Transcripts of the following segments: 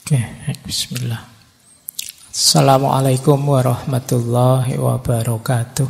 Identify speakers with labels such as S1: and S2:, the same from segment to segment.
S1: Oke, bismillah. Assalamualaikum warahmatullahi wabarakatuh.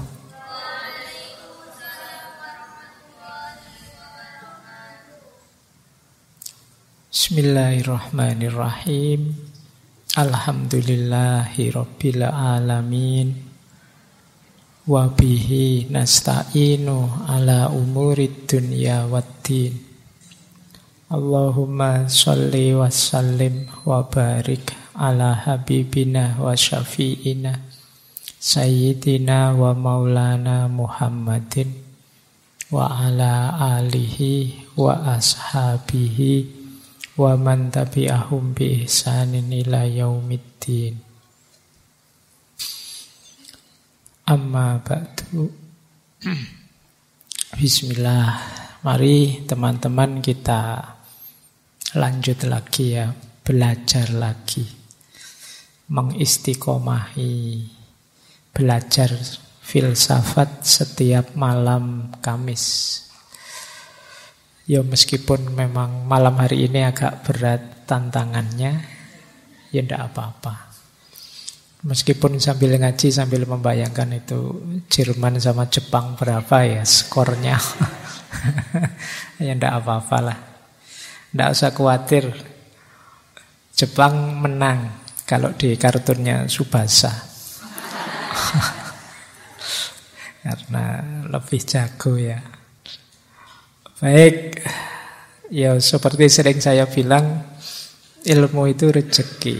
S1: Bismillahirrahmanirrahim. Alhamdulillahi rabbil alamin. Wa bihi nasta'inu ala umurid dunya waddin. Allahumma sholli wa sallim wa barik ala habibina wa syafi'ina sayyidina wa maulana Muhammadin wa ala alihi wa ashabihi wa man tabi'ahum bi ihsanin ila yaumiddin. Amma ba'du. Bismillah. Mari teman-teman kita lanjut lagi ya, belajar lagi, mengistiqomahi, belajar filsafat setiap malam Kamis. Ya meskipun memang malam hari ini agak berat tantangannya, ya tidak apa-apa. Meskipun sambil ngaji, sambil membayangkan itu Jerman sama Jepang berapa ya skornya. Ya tidak apa-apalah. Tidak usah khawatir. Jepang menang kalau di kartunnya Tsubasa. Karena lebih jago ya. Baik. Ya seperti sering saya bilang, ilmu itu rezeki.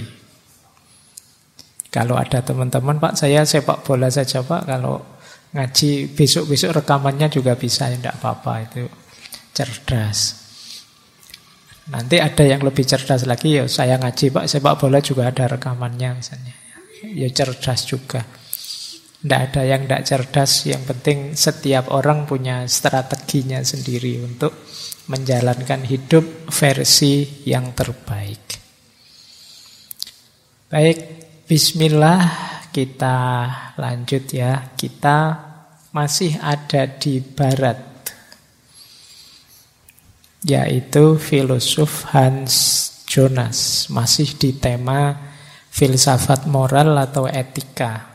S1: Kalau ada teman-teman, Pak saya sepak bola saja Pak, kalau ngaji besok-besok rekamannya juga bisa, ya tidak apa-apa, itu cerdas. Nanti ada yang lebih cerdas lagi, ya saya ngaji Pak, sepak bola juga ada rekamannya misalnya. Ya cerdas juga. Tidak ada yang tidak cerdas, yang penting setiap orang punya strateginya sendiri untuk menjalankan hidup versi yang terbaik. Baik, bismillah, kita lanjut ya. Kita masih ada di barat, yaitu filosof Hans Jonas. Masih di tema filsafat moral atau etika.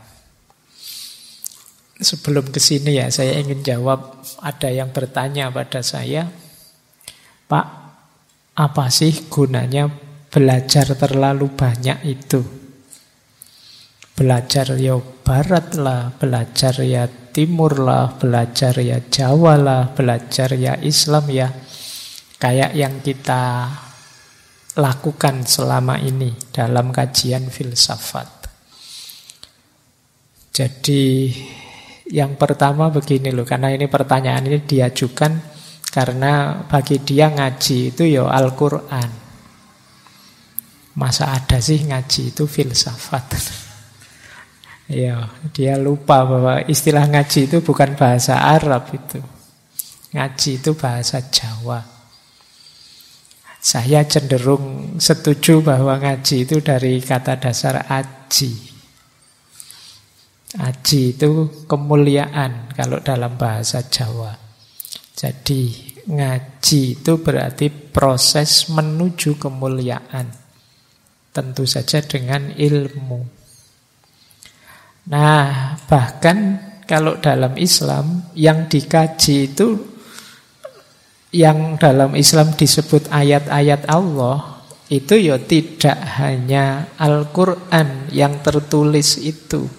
S1: Sebelum ke sini ya, saya ingin jawab, ada yang bertanya pada saya, Pak, apa sih gunanya belajar terlalu banyak itu? Belajar ya barat lah, belajar ya timur lah, belajar ya Jawa lah, belajar ya Islam ya. Kayak yang kita lakukan selama ini dalam kajian filsafat. Jadi yang pertama begini loh, karena ini pertanyaan ini diajukan karena bagi dia ngaji itu ya Al-Quran. Masa ada sih ngaji itu filsafat? Ya, dia lupa bahwa istilah ngaji itu bukan bahasa Arab itu. Ngaji itu bahasa Jawa. Saya cenderung setuju bahwa ngaji itu dari kata dasar aji. Aji itu kemuliaan kalau dalam bahasa Jawa. Jadi ngaji itu berarti proses menuju kemuliaan. Tentu saja dengan ilmu. Nah, bahkan kalau dalam Islam yang dikaji itu, yang dalam Islam disebut ayat-ayat Allah, itu ya tidak hanya Al-Quran yang tertulis itu.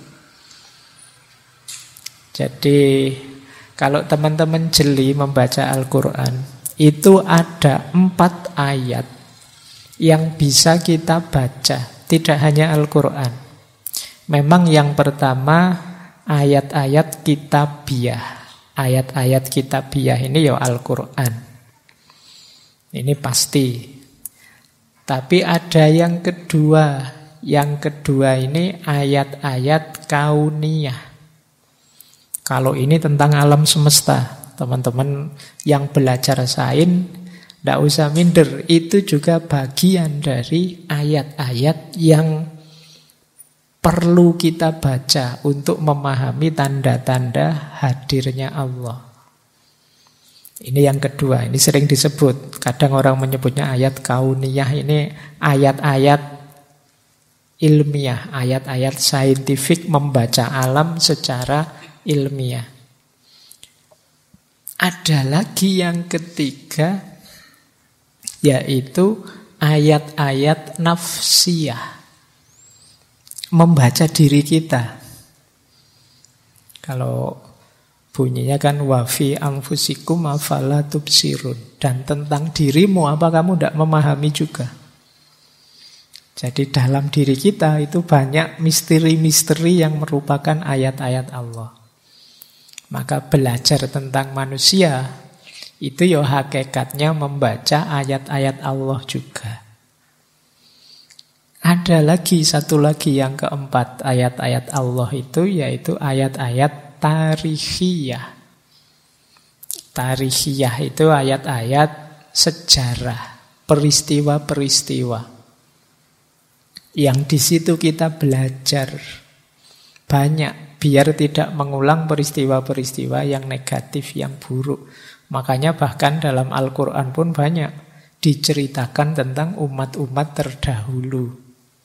S1: Jadi kalau teman-teman jeli membaca Al-Quran, itu ada 4 ayat yang bisa kita baca, tidak hanya Al-Quran. Memang yang pertama ayat-ayat kitabiah. Ayat-ayat kitabiah ini ya Al-Quran. Ini pasti. Tapi ada yang kedua. Yang kedua ini ayat-ayat kauniyah. Kalau ini tentang alam semesta, teman-teman yang belajar sains, tidak usah minder. Itu juga bagian dari ayat-ayat yang perlu kita baca untuk memahami tanda-tanda hadirnya Allah. Ini yang kedua, ini sering disebut. Kadang orang menyebutnya ayat kauniyah, ini ayat-ayat ilmiah, ayat-ayat saintifik membaca alam secara ilmiah. Ada lagi yang ketiga, yaitu ayat-ayat nafsiyah, membaca diri kita. Kalau bunyinya kan wa fi anfusikum afala tubsirun, dan tentang dirimu apa kamu tidak memahami juga. Jadi dalam diri kita itu banyak misteri-misteri yang merupakan ayat-ayat Allah. Maka belajar tentang manusia itu ya hakikatnya membaca ayat-ayat Allah juga. Ada lagi, satu lagi yang keempat ayat-ayat Allah itu, yaitu ayat-ayat tarikhiyah. Tarikhiyah itu ayat-ayat sejarah, peristiwa-peristiwa yang di situ kita belajar banyak, biar tidak mengulang peristiwa-peristiwa yang negatif, yang buruk. Makanya bahkan dalam Al-Quran pun banyak diceritakan tentang umat-umat terdahulu.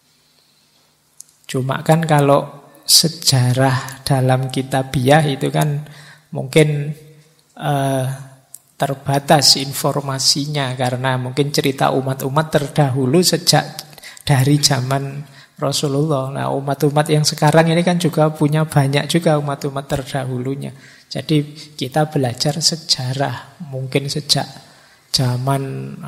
S1: Cuma kan kalau sejarah dalam kitabiah itu kan mungkin terbatas informasinya, karena mungkin cerita umat-umat terdahulu sejak dari zaman Rasulullah. Nah, umat-umat yang sekarang ini kan juga punya banyak juga umat-umat terdahulunya. Jadi kita belajar sejarah mungkin sejak zaman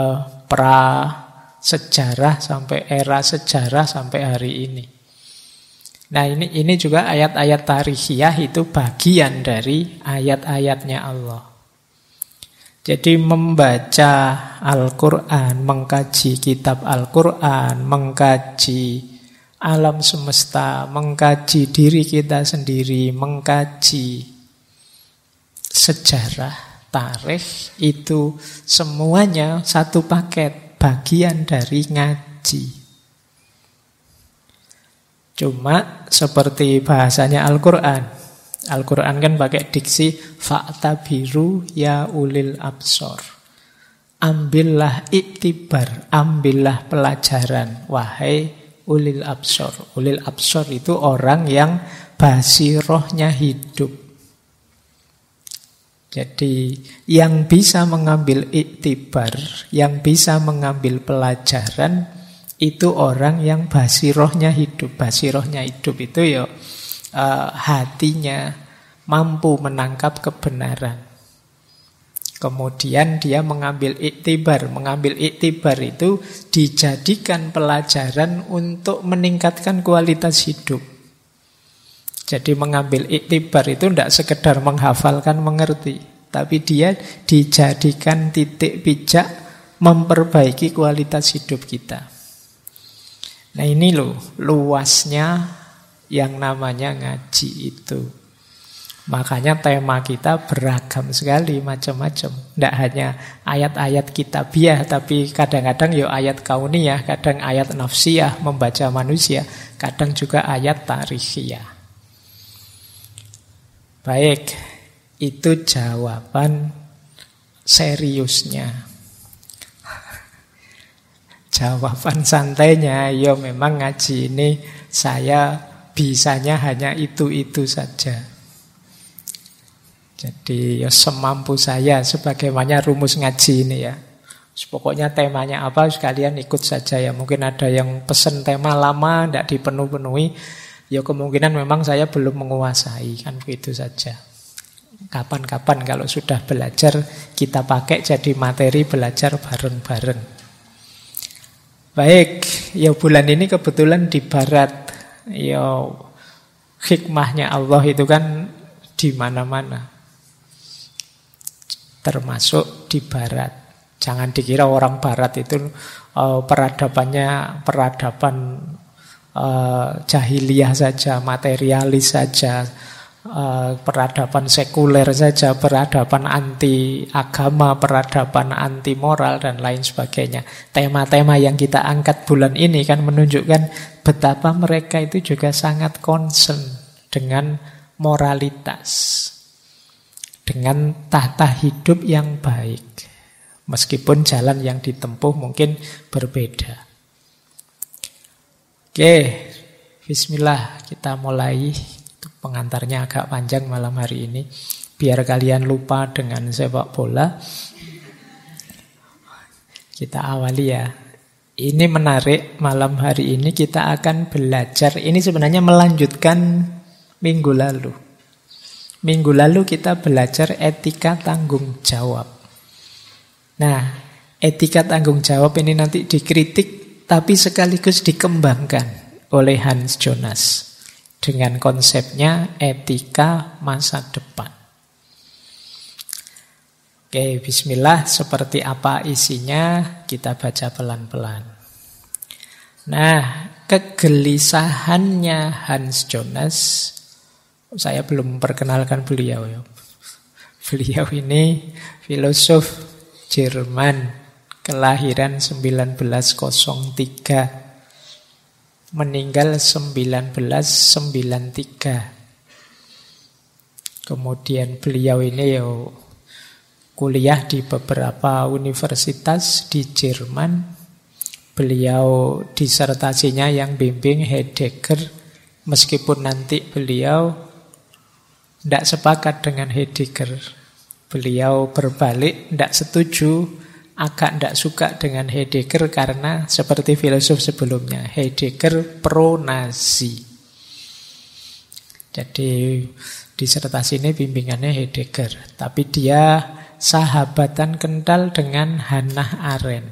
S1: pra-sejarah sampai era sejarah sampai hari ini. Nah, ini juga ayat-ayat tarikhiyah itu bagian dari ayat-ayatnya Allah. Jadi membaca Al-Quran, mengkaji kitab Al-Quran, mengkaji alam semesta, mengkaji diri kita sendiri, mengkaji sejarah, tarikh, itu semuanya satu paket, bagian dari ngaji. Cuma seperti bahasanya Al-Quran. Al-Quran kan pakai diksi fa'tabiru ya ulil absor. Ambillah iktibar, ambillah pelajaran, wahai ulil absor. Ulil absor itu orang yang basirohnya hidup. Jadi yang bisa mengambil iktibar, yang bisa mengambil pelajaran, itu orang yang basirohnya hidup. Basirohnya hidup itu ya hatinya mampu menangkap kebenaran. Kemudian dia mengambil iktibar. Mengambil iktibar itu dijadikan pelajaran untuk meningkatkan kualitas hidup. Jadi mengambil iktibar itu tidak sekedar menghafalkan, mengerti, tapi dia dijadikan titik pijak memperbaiki kualitas hidup kita. Nah, ini loh luasnya yang namanya ngaji itu. Makanya tema kita beragam sekali, macam-macam. Tidak hanya ayat-ayat kitabiah, tapi kadang-kadang ya ayat kauniyah, kadang ayat nafsiyah, membaca manusia, kadang juga ayat tarikhiyah. Baik, itu jawaban seriusnya. Jawaban santainya, ya memang ngaji ini saya bisanya hanya itu-itu saja. Jadi ya semampu saya, sebagaimana rumus ngaji ini ya. Pokoknya temanya apa sekalian ikut saja ya. Mungkin ada yang pesen tema lama tidak dipenuhi, ya kemungkinan memang saya belum menguasai, kan begitu saja. Kapan-kapan kalau sudah belajar kita pakai jadi materi belajar bareng-bareng. Baik, ya bulan ini kebetulan di barat. Ya hikmahnya Allah itu kan di mana-mana, termasuk di barat. Jangan dikira orang barat itu peradabannya peradaban jahiliyah saja, materialis saja, peradaban sekuler saja, peradaban anti agama, peradaban anti moral dan lain sebagainya. Tema-tema yang kita angkat bulan ini kan menunjukkan betapa mereka itu juga sangat concern dengan moralitas, dengan tata hidup yang baik, meskipun jalan yang ditempuh mungkin berbeda. Oke, bismillah, kita mulai. Pengantarnya agak panjang malam hari ini, biar kalian lupa dengan sepak bola. Kita awali ya. Ini menarik, malam hari ini kita akan belajar. Ini sebenarnya melanjutkan minggu lalu. Minggu lalu kita belajar etika tanggung jawab. Nah, etika tanggung jawab ini nanti dikritik, tapi sekaligus dikembangkan oleh Hans Jonas dengan konsepnya etika masa depan. Oke, bismillah, seperti apa isinya kita baca pelan-pelan. Nah, kegelisahannya Hans Jonas, saya belum perkenalkan beliau ya. Beliau ini filosof Jerman, kelahiran 1903. Meninggal 1993. Kemudian beliau ini kuliah di beberapa universitas di Jerman. Beliau disertasinya yang bimbing Heidegger, meskipun nanti beliau tidak sepakat dengan Heidegger. Beliau berbalik, tidak setuju, agak tidak suka dengan Heidegger karena seperti filosof sebelumnya, Heidegger pro-Nazi. Jadi disertasi ini bimbingannya Heidegger, tapi dia sahabatan kental dengan Hannah Arendt.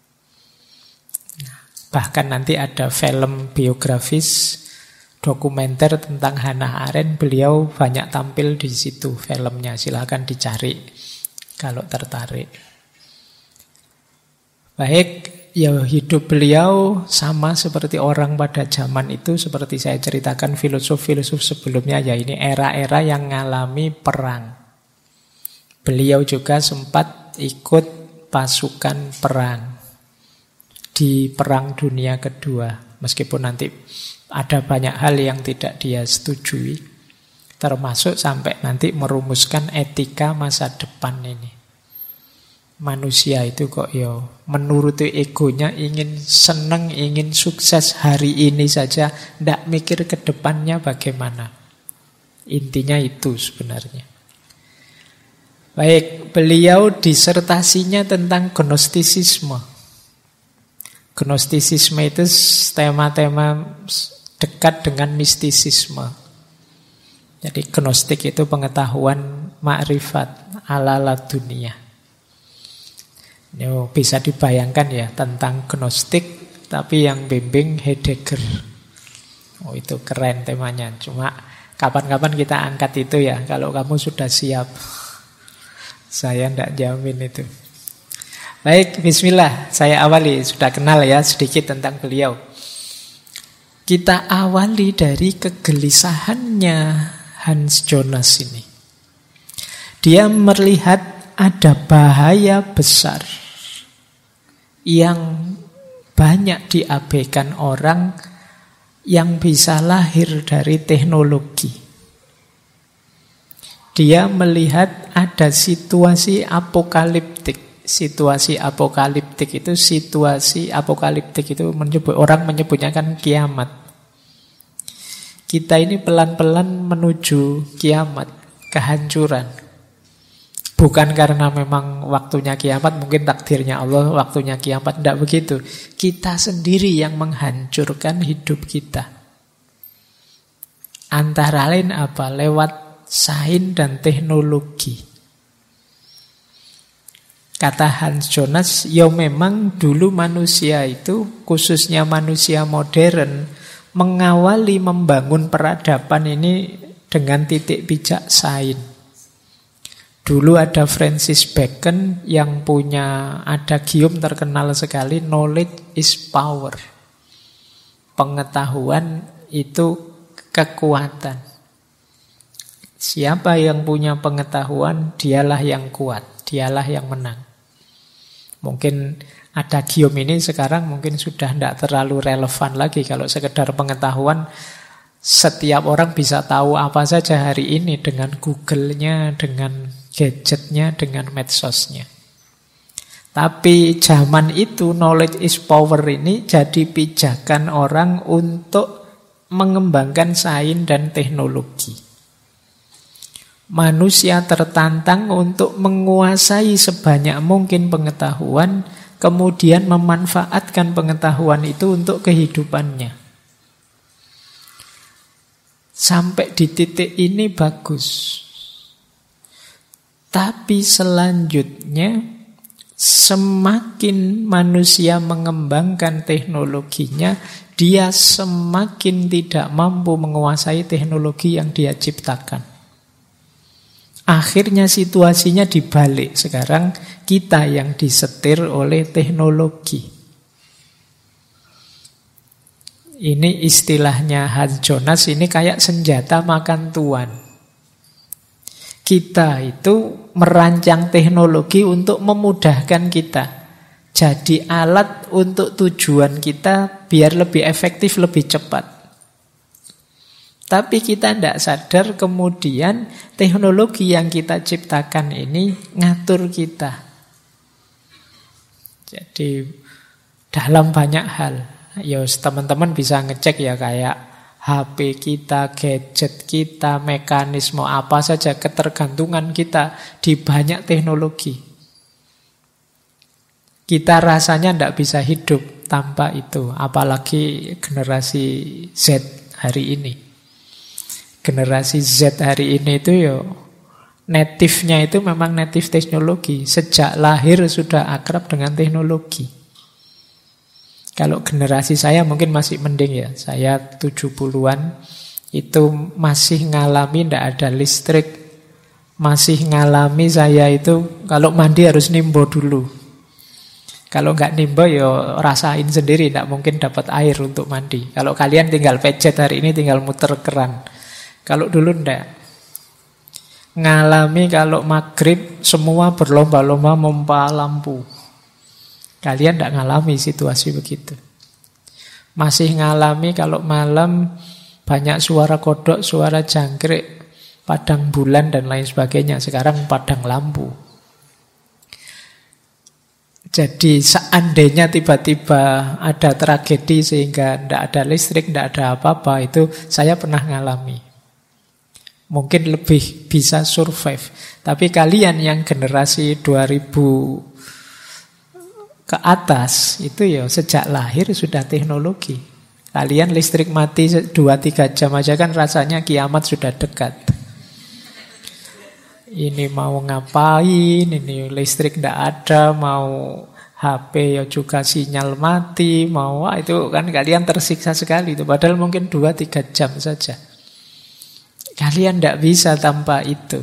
S1: Bahkan nanti ada film biografis, dokumenter tentang Hannah Arendt. Beliau banyak tampil di situ filmnya, silahkan dicari kalau tertarik. Baik, ya hidup beliau sama seperti orang pada zaman itu, seperti saya ceritakan filosof-filosof sebelumnya, ya ini era-era yang mengalami perang. Beliau juga sempat ikut pasukan perang di Perang Dunia Kedua, meskipun nanti ada banyak hal yang tidak dia setujui, termasuk sampai nanti merumuskan etika masa depan ini. Manusia itu kok menuruti egonya, ingin senang, ingin sukses hari ini saja, tidak mikir ke depannya bagaimana. Intinya itu sebenarnya. Baik, beliau disertasinya tentang gnostisisme. Gnostisisme itu tema-tema dekat dengan mistisisme. Jadi gnostik itu pengetahuan makrifat ala dunia. Bisa dibayangkan ya, tentang gnostik tapi yang bimbing Heidegger. Itu keren temanya. Cuma kapan-kapan kita angkat itu ya, kalau kamu sudah siap. Saya tidak jamin itu. Baik, bismillah, saya awali. Sudah kenal ya sedikit tentang beliau. Kita awali dari kegelisahannya Hans Jonas ini. Dia melihat ada bahaya besar yang banyak diabaikan orang yang bisa lahir dari teknologi. Dia melihat ada situasi apokaliptik. Situasi apokaliptik itu orang menyebutnya kan kiamat. Kita ini pelan-pelan menuju kiamat, kehancuran. Bukan karena memang waktunya kiamat, mungkin takdirnya Allah waktunya kiamat, tidak begitu. Kita sendiri yang menghancurkan hidup kita. Antara lain apa? Lewat sains dan teknologi. Kata Hans Jonas, memang dulu manusia itu, khususnya manusia modern, mengawali membangun peradaban ini dengan titik pijak sains. Dulu ada Francis Bacon yang punya adagium terkenal sekali, knowledge is power. Pengetahuan itu kekuatan. Siapa yang punya pengetahuan, dialah yang kuat, dialah yang menang. Mungkin adagium ini sekarang mungkin sudah tidak terlalu relevan lagi. Kalau sekedar pengetahuan, setiap orang bisa tahu apa saja hari ini dengan Google-nya, dengan gadgetnya, dengan medsosnya. Tapi zaman itu knowledge is power ini jadi pijakan orang untuk mengembangkan sains dan teknologi. Manusia tertantang untuk menguasai sebanyak mungkin pengetahuan, kemudian memanfaatkan pengetahuan itu untuk kehidupannya. Sampai di titik ini bagus. Tapi selanjutnya semakin manusia mengembangkan teknologinya, dia semakin tidak mampu menguasai teknologi yang dia ciptakan. Akhirnya situasinya dibalik. Sekarang kita yang disetir oleh teknologi. Ini istilahnya Hans Jonas, ini kayak senjata makan tuan. Kita itu merancang teknologi untuk memudahkan kita. Jadi alat untuk tujuan kita biar lebih efektif, lebih cepat. Tapi kita tidak sadar kemudian teknologi yang kita ciptakan ini ngatur kita. Jadi dalam banyak hal, ya teman-teman bisa ngecek ya kayak HP kita, gadget kita, mekanisme apa saja, ketergantungan kita di banyak teknologi. Kita rasanya tidak bisa hidup tanpa itu, apalagi generasi Z hari ini. Generasi Z hari ini itu ya native-nya itu memang native teknologi. Sejak lahir sudah akrab dengan teknologi. Kalau generasi saya mungkin masih mending ya. Saya 70-an itu masih ngalami tidak ada listrik. Masih ngalami saya itu kalau mandi harus nimbo dulu. Kalau nggak nimbo ya rasain sendiri, tidak mungkin dapat air untuk mandi. Kalau kalian tinggal pencet hari ini tinggal muter keran. Kalau dulu ndak. Ngalami kalau maghrib semua berlomba-lomba mompa lampu. Kalian tidak ngalami situasi begitu. Masih ngalami kalau malam banyak suara kodok, suara jangkrik, padang bulan dan lain sebagainya. Sekarang padang lampu. Jadi seandainya tiba-tiba ada tragedi sehingga tidak ada listrik, tidak ada apa-apa, itu saya pernah ngalami. Mungkin lebih bisa survive. Tapi kalian yang generasi 2000 ke atas itu ya sejak lahir sudah teknologi. Kalian listrik mati 2-3 jam aja kan rasanya kiamat sudah dekat. Ini mau ngapain, ini listrik tidak ada, mau HP ya juga sinyal mati, mau itu kan kalian tersiksa sekali itu. Padahal mungkin 2-3 jam saja. Kalian tidak bisa tanpa itu.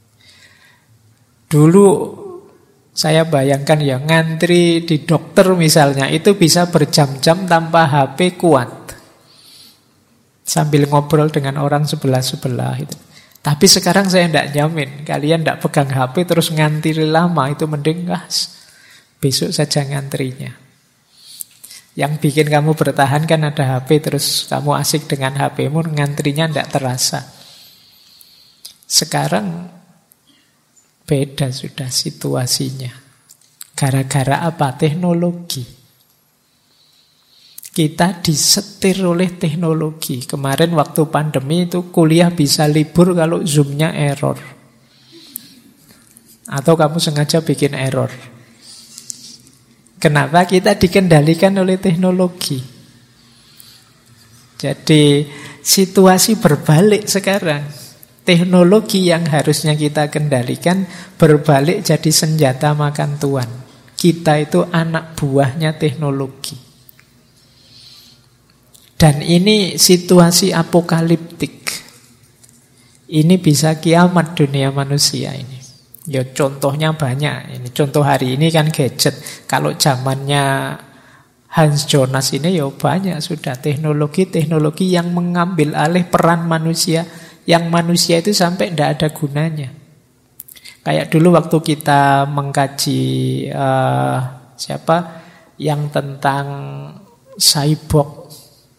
S1: Dulu saya bayangkan ya ngantri di dokter misalnya itu bisa berjam-jam tanpa HP kuat. Sambil ngobrol dengan orang sebelah-sebelah itu. Tapi sekarang saya tidak nyamin. Kalian tidak pegang HP terus ngantri lama itu mending besok saja ngantrinya. Yang bikin kamu bertahan kan ada HP terus kamu asik dengan HP-mu ngantrinya tidak terasa. Sekarang beda sudah situasinya. Gara-gara apa? Teknologi. Kita disetir oleh teknologi. Kemarin waktu pandemi itu kuliah bisa libur kalau Zoom-nya error. Atau kamu sengaja bikin error. Kenapa? Kita dikendalikan oleh teknologi. Jadi situasi berbalik sekarang. Teknologi yang harusnya kita kendalikan berbalik jadi senjata makan tuan. Kita itu anak buahnya teknologi. Dan ini situasi apokaliptik. Ini bisa kiamat dunia manusia ini. Ya contohnya banyak. Ini contoh hari ini kan gadget. Kalau zamannya Hans Jonas ini ya banyak sudah teknologi-teknologi yang mengambil alih peran manusia. Yang manusia itu sampai tidak ada gunanya. Kayak dulu waktu kita mengkaji yang tentang cyborg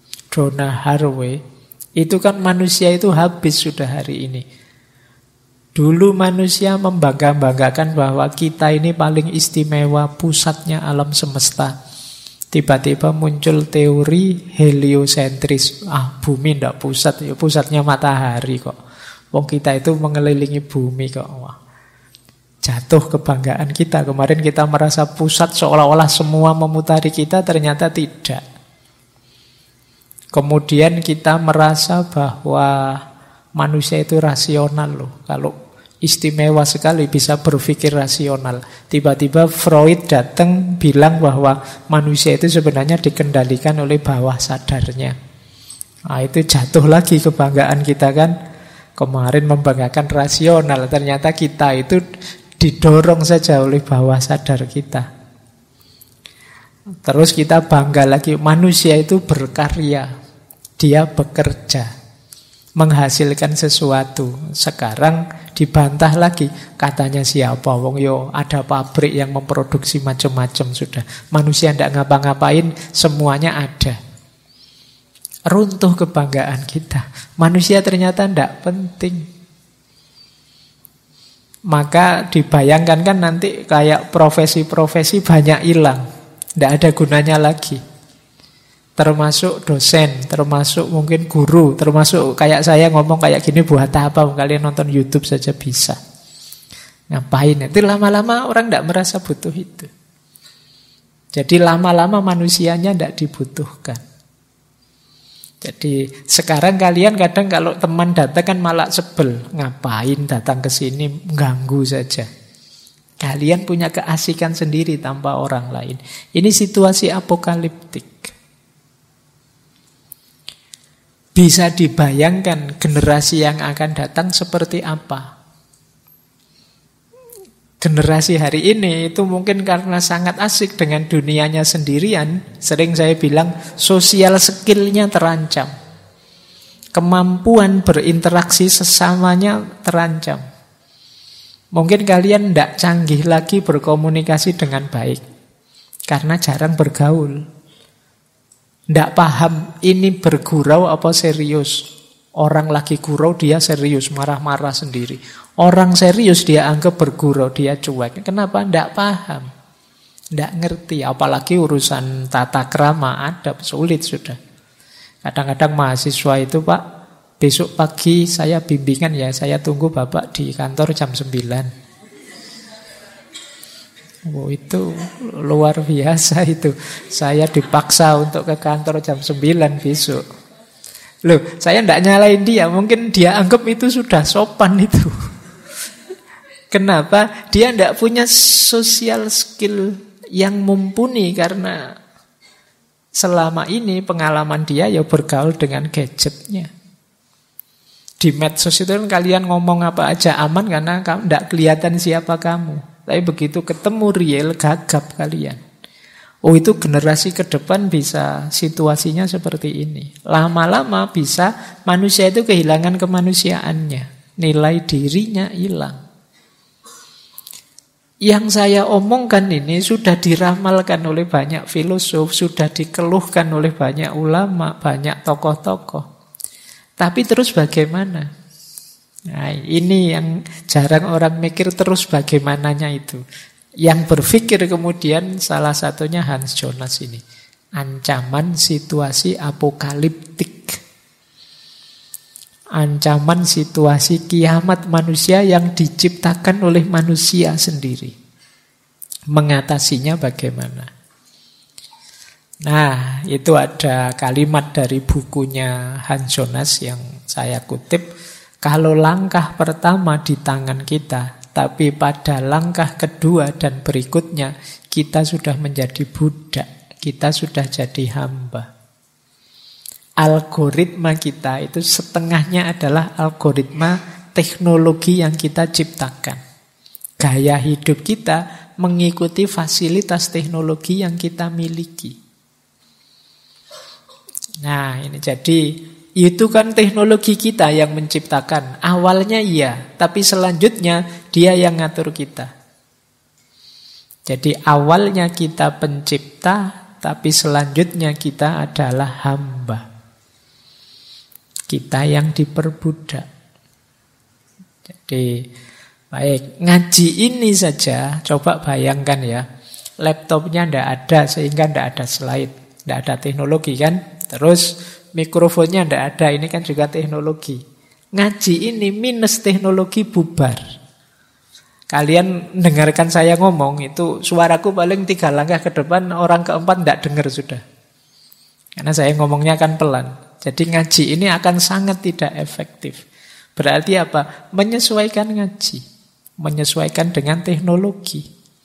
S1: Donna Haraway, itu kan manusia itu habis sudah hari ini. Dulu manusia membangga-banggakan bahwa kita ini paling istimewa, pusatnya alam semesta. Tiba-tiba muncul teori heliosentris. Bumi tidak pusat, ya pusatnya matahari kok. Wong kita itu mengelilingi bumi kok. Wah, jatuh kebanggaan kita. Kemarin kita merasa pusat seolah-olah semua memutari kita, ternyata tidak. Kemudian kita merasa bahwa manusia itu rasional loh. Kalau istimewa sekali bisa berpikir rasional. Tiba-tiba Freud datang bilang bahwa manusia itu sebenarnya dikendalikan oleh bawah sadarnya. Nah, itu jatuh lagi kebanggaan kita kan. Kemarin membanggakan rasional, ternyata kita itu didorong saja oleh bawah sadar kita. Terus kita bangga lagi, manusia itu berkarya. Dia bekerja, menghasilkan sesuatu. Sekarang dibantah lagi, katanya siapa? Wong yo ada pabrik yang memproduksi macam-macam sudah. Manusia tidak ngapa-ngapain, semuanya ada. Runtuh kebanggaan kita. Manusia ternyata tidak penting. Maka dibayangkan kan nanti kayak profesi-profesi banyak hilang, tidak ada gunanya lagi. Termasuk dosen, termasuk mungkin guru, termasuk kayak saya ngomong kayak gini buat apa? Kalian nonton YouTube saja bisa. Ngapain? Itu lama-lama orang tidak merasa butuh itu. Jadi lama-lama manusianya tidak dibutuhkan. Jadi sekarang kalian kadang kalau teman datang kan malah sebel. Ngapain datang ke sini, ganggu saja. Kalian punya keasikan sendiri tanpa orang lain. Ini situasi apokaliptik. Bisa dibayangkan generasi yang akan datang seperti apa? Generasi hari ini itu mungkin karena sangat asik dengan dunianya sendirian. Sering saya bilang sosial skill-nya terancam. Kemampuan berinteraksi sesamanya terancam. Mungkin kalian tidak canggih lagi berkomunikasi dengan baik. Karena jarang bergaul. Tidak paham ini bergurau apa serius. Orang lagi gurau dia serius, marah-marah sendiri. Orang serius dia anggap bergurau, dia cuek. Kenapa? Tidak paham. Tidak ngerti. Apalagi urusan tata krama, adab, sulit sudah. Kadang-kadang mahasiswa itu, Pak, besok pagi saya bimbingan ya, saya tunggu Bapak di kantor jam 9. Oh, itu luar biasa itu. Saya dipaksa untuk ke kantor jam 9 besok. Loh, saya tidak nyalain dia. Mungkin dia anggap itu sudah sopan itu. Kenapa? Dia tidak punya social skill yang mumpuni. Karena selama ini pengalaman dia ya bergaul dengan gadgetnya. Di medsos itu kan kalian ngomong apa aja aman karena tidak kelihatan siapa kamu. Tapi begitu ketemu real, gagap kalian. Oh, itu generasi ke depan bisa situasinya seperti ini. Lama-lama bisa manusia itu kehilangan kemanusiaannya. Nilai dirinya hilang. Yang saya omongkan ini sudah diramalkan oleh banyak filosof, sudah dikeluhkan oleh banyak ulama, banyak tokoh-tokoh. Tapi terus bagaimana? Nah, ini yang jarang orang mikir terus bagaimananya itu. Yang berpikir kemudian salah satunya Hans Jonas ini. Ancaman situasi apokaliptik. Ancaman situasi kiamat manusia yang diciptakan oleh manusia sendiri. Mengatasinya bagaimana? Nah, itu ada kalimat dari bukunya Hans Jonas yang saya kutip. Kalau langkah pertama di tangan kita, tapi pada langkah kedua dan berikutnya, kita sudah menjadi budak, kita sudah jadi hamba. Algoritma kita itu setengahnya adalah algoritma teknologi yang kita ciptakan. Gaya hidup kita mengikuti fasilitas teknologi yang kita miliki. Nah, ini jadi itu kan teknologi kita yang menciptakan. Awalnya iya, tapi selanjutnya dia yang ngatur kita. Jadi awalnya kita pencipta, tapi selanjutnya kita adalah hamba. Kita yang diperbudak. Jadi, baik, ngaji ini saja, coba bayangkan ya, laptopnya ndak ada sehingga ndak ada slide, ndak ada teknologi kan. Terus mikrofonnya ndak ada, ini kan juga teknologi. Ngaji ini minus teknologi bubar. Kalian dengarkan saya ngomong, itu suaraku paling 3 langkah ke depan, orang keempat ndak dengar sudah. Karena saya ngomongnya kan pelan. Jadi ngaji ini akan sangat tidak efektif. Berarti apa? Menyesuaikan ngaji. Menyesuaikan dengan teknologi.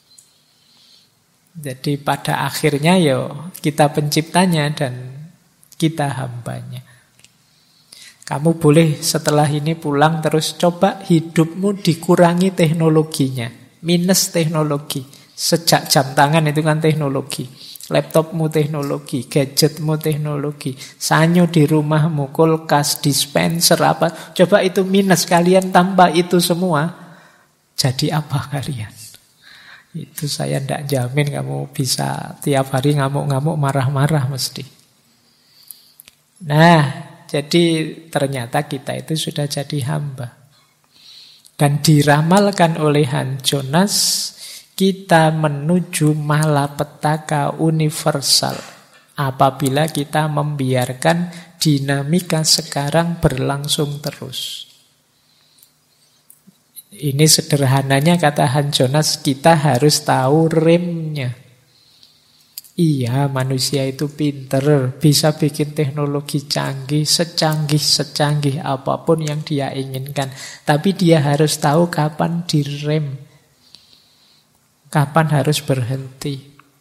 S1: Jadi pada akhirnya kita penciptanya dan kita hambanya. Kamu boleh setelah ini pulang terus coba hidupmu dikurangi teknologinya. Minus teknologi. Sejak jam tangan itu kan teknologi. Laptopmu teknologi, gadgetmu teknologi, sanyo di rumahmu, kulkas, dispenser apa. Coba itu minus, kalian tanpa itu semua. Jadi apa kalian? Itu saya tidak jamin kamu bisa tiap hari ngamuk-ngamuk, marah-marah mesti. Nah, jadi ternyata kita itu sudah jadi hamba. Dan diramalkan oleh Hans Jonas, kita menuju malapetaka universal apabila kita membiarkan dinamika sekarang berlangsung terus. Ini sederhananya kata Hans Jonas, kita harus tahu remnya. Iya, manusia itu pinter, bisa bikin teknologi canggih, secanggih apapun yang dia inginkan. Tapi dia harus tahu kapan direm. Kapan harus berhenti.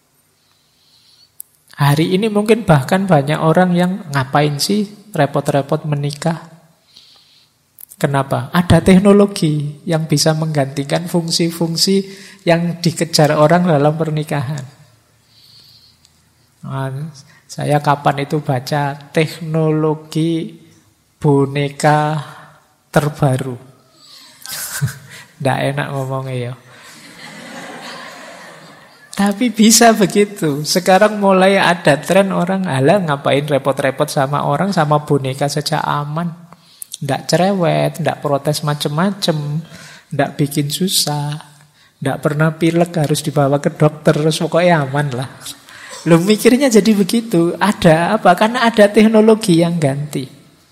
S1: Hari ini mungkin bahkan banyak orang yang ngapain sih repot-repot menikah. Kenapa? Ada teknologi yang bisa menggantikan fungsi-fungsi yang dikejar orang dalam pernikahan. Nah, saya kapan itu baca teknologi boneka terbaru. Nggak enak ngomongnya ya. Tapi bisa begitu. Sekarang mulai ada tren orang, alah ngapain repot-repot sama orang, sama boneka saja aman. Nggak cerewet, nggak protes macem-macem, nggak bikin susah, nggak pernah pilek harus dibawa ke dokter, pokoknya aman lah. Lu mikirnya jadi begitu. Ada apa? Karena ada teknologi yang ganti.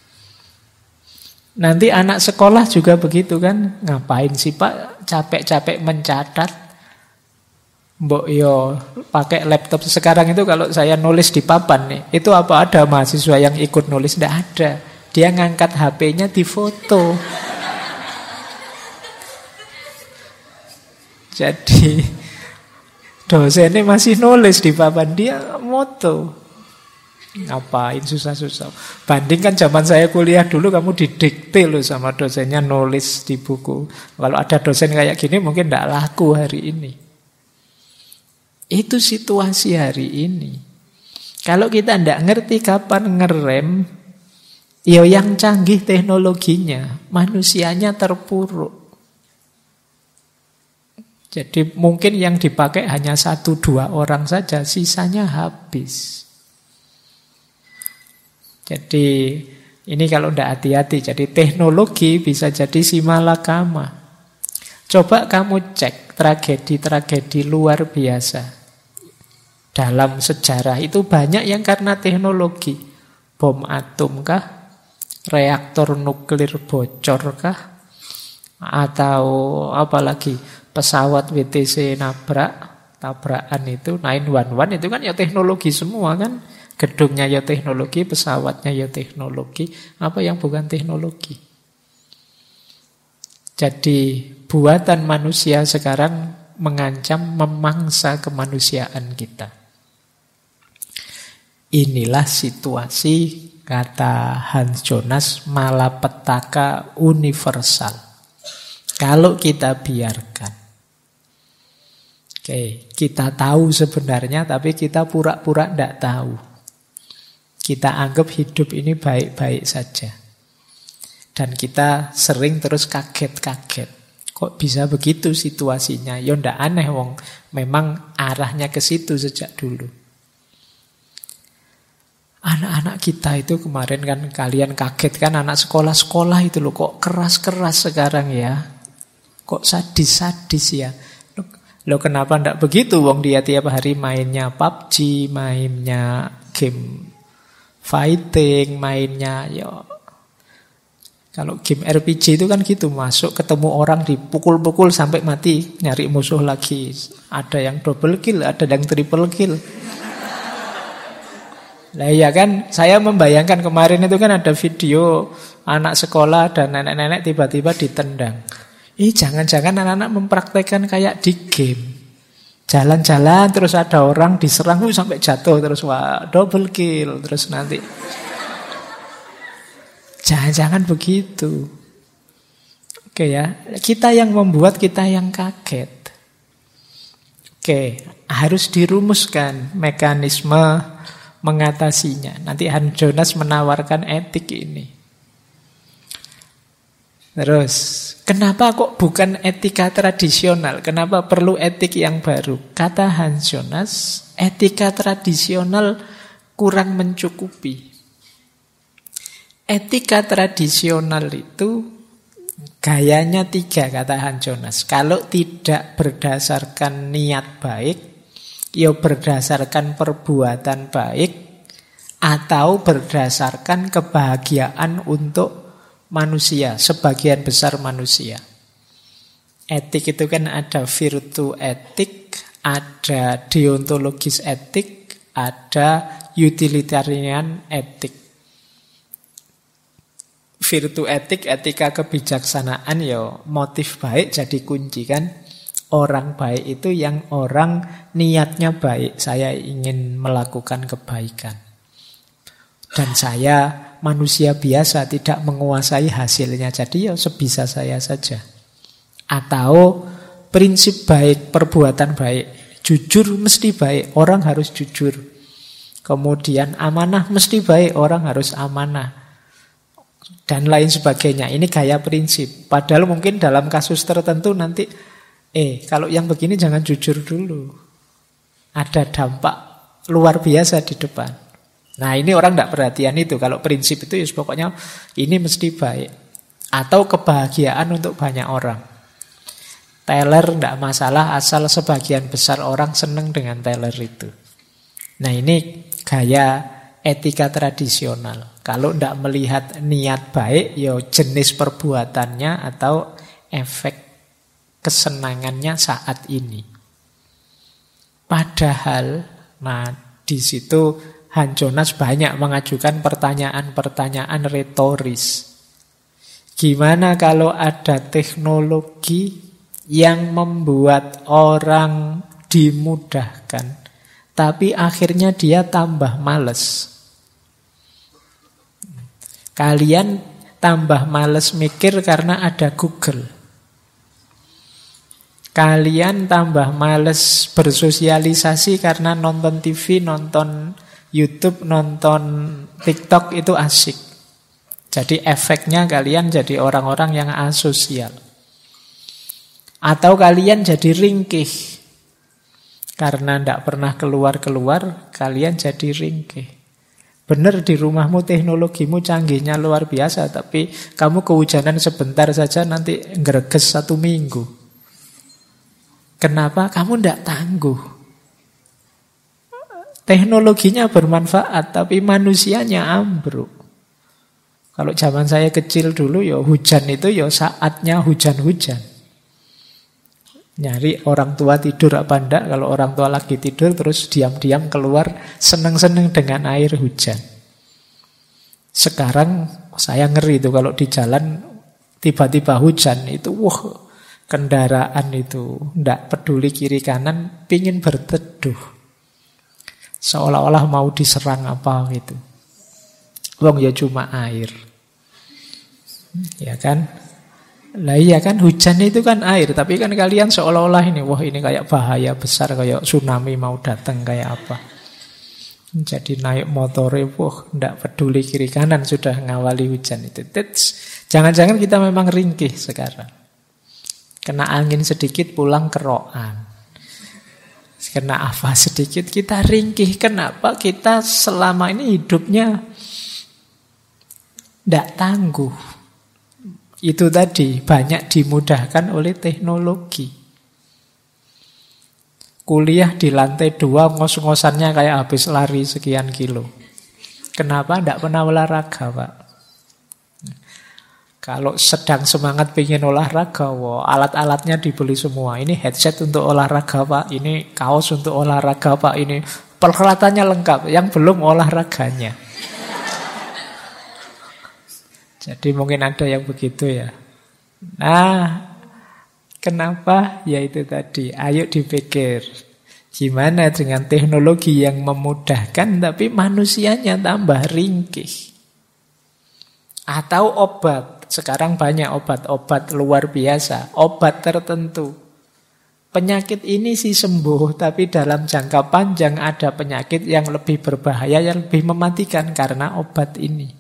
S1: Nanti anak sekolah juga begitu kan. Ngapain sih Pak capek-capek mencatat? Mbok yo pakai laptop sekarang itu. Kalau saya nulis di papan nih, itu apa ada mahasiswa yang ikut nulis? Tidak ada. Dia ngangkat HP-nya difoto. Jadi dosennya masih nulis di papan, dia moto. Ngapain susah-susah. Bandingkan zaman saya kuliah dulu, kamu didikte loh sama dosennya, nulis di buku. Kalau ada dosen kayak gini mungkin tidak laku hari ini. Itu situasi hari ini. Kalau kita tidak ngerti kapan ngerem, ya yang canggih teknologinya, manusianya terpuruk. Jadi mungkin yang dipakai hanya 1-2 orang saja, sisanya habis. Jadi ini kalau tidak hati-hati, jadi teknologi bisa jadi simalakama. Coba kamu cek tragedi-tragedi luar biasa. Dalam sejarah itu banyak yang karena teknologi. Bom atom kah? Reaktor nuklir bocor kah? Atau apalagi pesawat WTC tabrakan itu 911 itu kan ya teknologi semua kan. Gedungnya ya teknologi, pesawatnya ya teknologi. Apa yang bukan teknologi? Jadi buatan manusia sekarang mengancam memangsa kemanusiaan kita. Inilah situasi, kata Hans Jonas, malapetaka universal. Kalau kita biarkan. Oke, kita tahu sebenarnya, tapi kita pura-pura tidak tahu. Kita anggap hidup ini baik-baik saja. Dan kita sering terus kaget-kaget. Kok bisa begitu situasinya? Ya ndak aneh wong, memang arahnya ke situ sejak dulu. Anak-anak kita itu kemarin kan kalian kaget kan, anak sekolah-sekolah itu loh kok keras-keras sekarang ya. Kok sadis-sadis ya. Loh kenapa ndak begitu? Wong dia tiap hari mainnya PUBG, mainnya game fighting, mainnya kalau game RPG itu kan gitu, masuk ketemu orang dipukul-pukul sampai mati, nyari musuh lagi. Ada yang double kill, ada yang triple kill. Lah iya kan, saya membayangkan kemarin itu kan ada video anak sekolah dan nenek-nenek tiba-tiba ditendang. Jangan-jangan anak-anak mempraktekkan kayak di game. Jalan-jalan terus ada orang diserang sampai jatuh terus wah double kill terus nanti. Jangan-jangan begitu. Oke ya, kita yang membuat, kita yang kaget. Oke, harus dirumuskan mekanisme mengatasinya. Nanti Hans Jonas menawarkan etik ini. Terus, kenapa kok bukan etika tradisional? Kenapa perlu etik yang baru? Kata Hans Jonas, etika tradisional kurang mencukupi. Etika tradisional itu gayanya 3, kata Hans Jonas. Kalau tidak berdasarkan niat baik, ya berdasarkan perbuatan baik, atau berdasarkan kebahagiaan untuk manusia, sebagian besar manusia. Etik itu kan ada virtu etik, ada deontologis etik, ada utilitarian etik. Virtu etik, etika kebijaksanaan, ya motif baik jadi kunci kan. Orang baik itu yang orang niatnya baik. Saya ingin melakukan kebaikan. Dan saya manusia biasa, tidak menguasai hasilnya. Jadi ya sebisa saya saja. Atau prinsip baik, perbuatan baik. Jujur mesti baik, orang harus jujur. Kemudian amanah mesti baik, orang harus amanah. Dan lain sebagainya. Ini gaya prinsip. Padahal mungkin dalam kasus tertentu nanti kalau yang begini jangan jujur dulu. Ada dampak luar biasa di depan. Nah ini orang tidak perhatian itu. Kalau prinsip itu ya pokoknya ini mesti baik. Atau kebahagiaan untuk banyak orang. Teller tidak masalah asal sebagian besar orang senang dengan teller itu. Nah ini gaya etika tradisional. Kalau tidak melihat niat baik, ya jenis perbuatannya atau efek kesenangannya saat ini. Padahal, di situ Hans Jonas banyak mengajukan pertanyaan-pertanyaan retoris. Gimana kalau ada teknologi yang membuat orang dimudahkan, tapi akhirnya dia tambah malas? Kalian tambah malas mikir karena ada Google. Kalian tambah males bersosialisasi karena nonton TV, nonton YouTube, nonton TikTok itu asik. Jadi efeknya kalian jadi orang-orang yang asosial. Atau kalian jadi ringkih. Karena tidak pernah keluar-keluar, kalian jadi ringkih. Benar di rumahmu teknologimu canggihnya luar biasa, tapi kamu kehujanan sebentar saja nanti ngreges 1 minggu. Kenapa? Kamu tidak tangguh. Teknologinya bermanfaat, tapi manusianya ambruk. Kalau zaman saya kecil dulu, ya hujan itu ya saatnya hujan-hujan. Nyari orang tua tidur apa enggak. Kalau orang tua lagi tidur, terus diam-diam keluar, seneng-seneng dengan air hujan. Sekarang saya ngeri itu kalau di jalan tiba-tiba hujan itu, kendaraan itu ndak peduli kiri kanan, pingin berteduh, seolah-olah mau diserang apa gitu. Wong ya cuma air, ya kan? Lah iya kan, hujan itu kan air, tapi kan kalian seolah-olah ini, ini kayak bahaya besar, kayak tsunami mau datang kayak apa. Jadi naik motornya, ndak peduli kiri kanan sudah ngawali hujan itu. Jangan-jangan kita memang ringkih sekarang. Kena angin sedikit pulang kerokan. kena apa sedikit kita ringkih. Kenapa kita selama ini hidupnya tidak tangguh? Itu tadi, banyak dimudahkan oleh teknologi. Kuliah di lantai 2, ngos-ngosannya kayak habis lari sekian kilo. Kenapa tidak pernah olahraga, Pak? Kalau sedang semangat pengen olahraga, alat-alatnya dibeli semua. Ini headset untuk olahraga, Pak. Ini kaos untuk olahraga, Pak. Ini peralatannya lengkap. Yang belum olahraganya. Jadi mungkin ada yang begitu ya. Nah, kenapa? Ya itu tadi. Ayo dipikir. Gimana dengan teknologi yang memudahkan tapi manusianya tambah ringkih. Atau obat. Sekarang banyak obat-obat luar biasa. Obat tertentu. Penyakit ini sih sembuh, tapi dalam jangka panjang ada penyakit yang lebih berbahaya, yang lebih mematikan karena obat ini.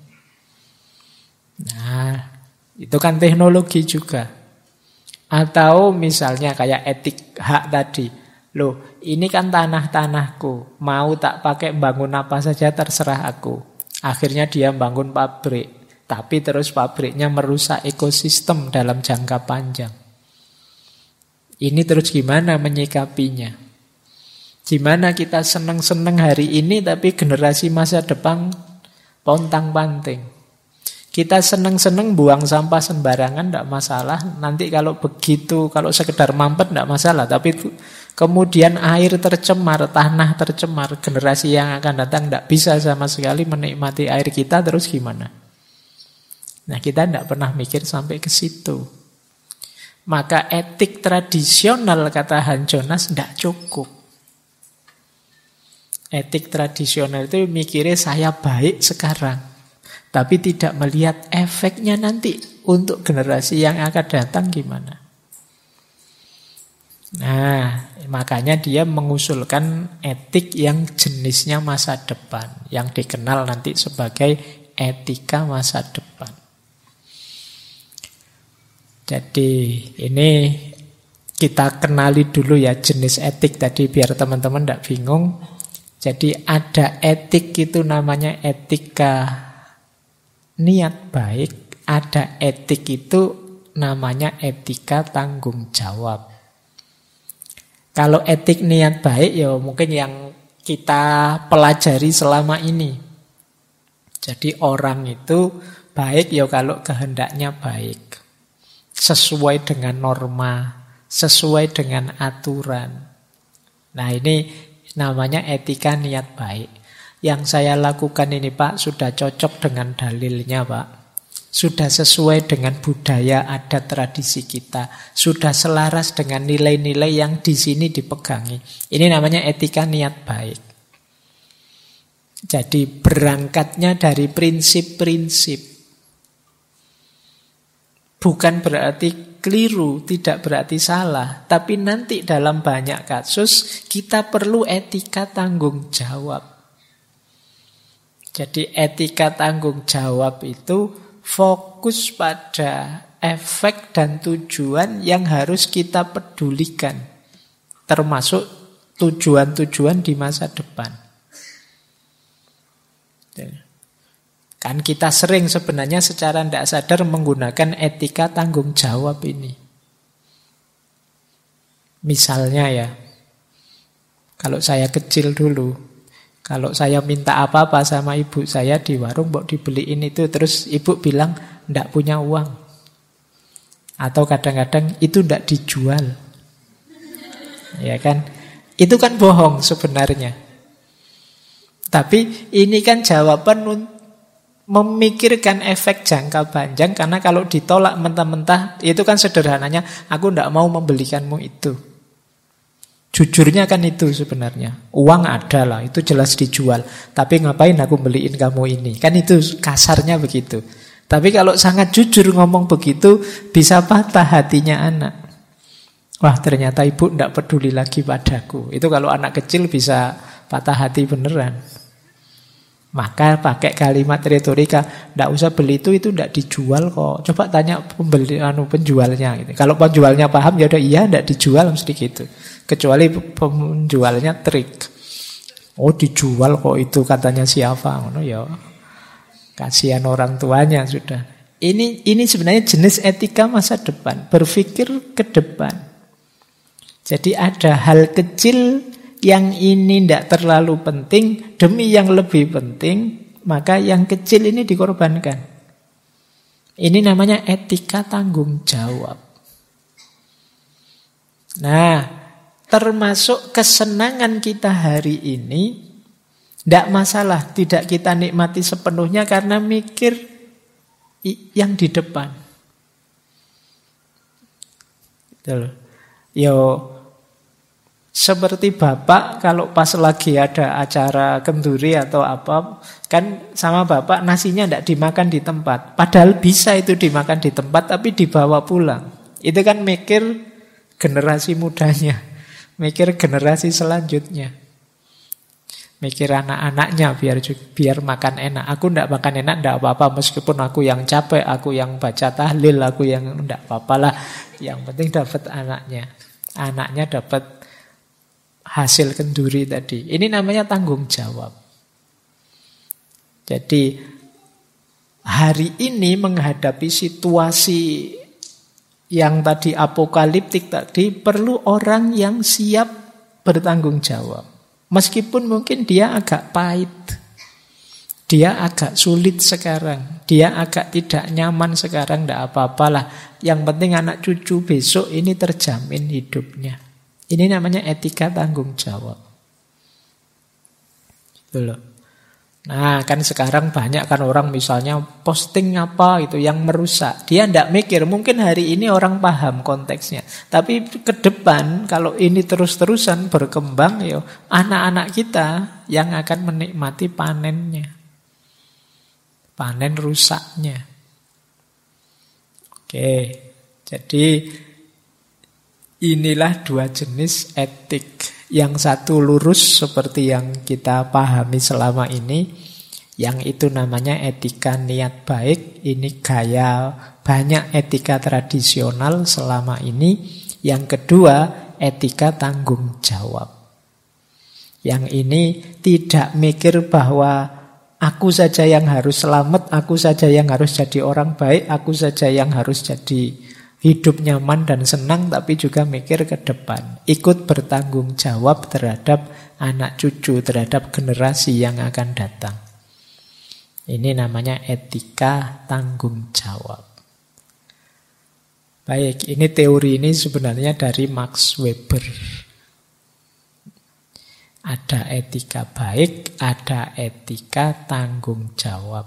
S1: Nah, itu kan teknologi juga. Atau misalnya kayak etik hak tadi. Loh, ini kan tanah-tanahku. Mau tak pakai bangun apa saja terserah aku. Akhirnya dia bangun pabrik. Tapi terus pabriknya merusak ekosistem dalam jangka panjang. Ini terus gimana menyikapinya? Gimana kita seneng-seneng hari ini tapi generasi masa depan pontang-panting. Kita seneng-seneng buang sampah sembarangan tidak masalah. Nanti kalau begitu, kalau sekedar mampet tidak masalah. Tapi kemudian air tercemar, tanah tercemar, generasi yang akan datang tidak bisa sama sekali menikmati air kita, terus gimana? Nah, kita tidak pernah mikir sampai ke situ. Maka etik tradisional, kata Hans Jonas, tidak cukup. Etik tradisional itu mikirnya saya baik sekarang, tapi tidak melihat efeknya nanti untuk generasi yang akan datang gimana. Nah, makanya dia mengusulkan etik yang jenisnya masa depan, yang dikenal nanti sebagai etika masa depan. Jadi ini kita kenali dulu ya jenis etik tadi biar teman-teman tidak bingung. Jadi ada etik itu namanya etika niat baik, ada etik itu namanya etika tanggung jawab. Kalau etik niat baik ya mungkin yang kita pelajari selama ini. Jadi orang itu baik ya kalau kehendaknya baik. Sesuai dengan norma, sesuai dengan aturan. Nah ini namanya etika niat baik. Yang saya lakukan ini Pak sudah cocok dengan dalilnya Pak. Sudah sesuai dengan budaya adat tradisi kita. Sudah selaras dengan nilai-nilai yang di sini dipegangi. Ini namanya etika niat baik. Jadi berangkatnya dari prinsip-prinsip. Bukan berarti keliru, tidak berarti salah. Tapi nanti dalam banyak kasus kita perlu etika tanggung jawab. Jadi etika tanggung jawab itu fokus pada efek dan tujuan yang harus kita pedulikan. Termasuk tujuan-tujuan di masa depan. Kan kita sering sebenarnya secara tidak sadar menggunakan etika tanggung jawab ini. Misalnya ya, kalau saya kecil dulu, kalau saya minta apa-apa sama ibu saya di warung, mau dibeliin itu, terus ibu bilang tidak punya uang. Atau kadang-kadang itu tidak dijual. Ya kan? Itu kan bohong sebenarnya. Tapi ini kan jawaban memikirkan efek jangka panjang, karena kalau ditolak mentah-mentah itu kan sederhananya aku tidak mau membelikanmu itu. Jujurnya kan itu sebenarnya. Uang ada lah, itu jelas dijual. Tapi ngapain aku beliin kamu ini? Kan itu kasarnya begitu. Tapi kalau sangat jujur ngomong begitu, bisa patah hatinya anak. Wah ternyata ibu tidak peduli lagi padaku. Itu kalau anak kecil bisa patah hati beneran. Maka pakai kalimat retorika, ndak usah beli itu ndak dijual kok. Coba tanya penjualnya gitu. Kalau penjualnya paham ya udah iya ndak dijual mesti gitu. Kecuali penjualnya trik. Oh dijual kok itu katanya siapa? Ngono ya. Kasihan orang tuanya sudah. Ini sebenarnya jenis etika masa depan, berpikir ke depan. Jadi ada hal kecil yang ini tidak terlalu penting, demi yang lebih penting, maka yang kecil ini dikorbankan. Ini namanya etika tanggung jawab. Nah, termasuk kesenangan kita hari ini, tidak masalah, tidak kita nikmati sepenuhnya karena mikir yang di depan. Betul. Yo, seperti bapak kalau pas lagi ada acara kenduri atau apa, kan sama bapak nasinya tidak dimakan di tempat. Padahal bisa itu dimakan di tempat, tapi dibawa pulang. Itu kan mikir generasi mudanya, mikir generasi selanjutnya, mikir anak-anaknya biar makan enak. Aku tidak makan enak tidak apa-apa, meskipun aku yang capek, aku yang baca tahlil, aku yang tidak apa-apa lah. Yang penting dapat anaknya dapat hasil kenduri tadi. Ini namanya tanggung jawab. Jadi hari ini menghadapi situasi yang tadi apokaliptik tadi, perlu orang yang siap bertanggung jawab. Meskipun mungkin dia agak pahit, dia agak sulit sekarang, dia agak tidak nyaman sekarang, tidak apa-apalah. Yang penting anak cucu besok ini terjamin hidupnya. Ini namanya etika tanggung jawab. Gitu loh. Nah, kan sekarang banyak kan orang misalnya posting apa itu yang merusak. Dia tidak mikir, mungkin hari ini orang paham konteksnya. Tapi ke depan kalau ini terus-terusan berkembang, ya anak-anak kita yang akan menikmati panennya. Panen rusaknya. Oke, jadi inilah dua jenis etik. Yang satu lurus seperti yang kita pahami selama ini, yang itu namanya etika niat baik. Ini gaya banyak etika tradisional selama ini. Yang kedua, etika tanggung jawab. Yang ini tidak mikir bahwa aku saja yang harus selamat, aku saja yang harus jadi orang baik, aku saja yang harus jadi hidup nyaman dan senang, tapi juga mikir ke depan. Ikut bertanggung jawab terhadap anak cucu, terhadap generasi yang akan datang. Ini namanya etika tanggung jawab. Baik, ini teori ini sebenarnya dari Max Weber. Ada etika baik, ada etika tanggung jawab.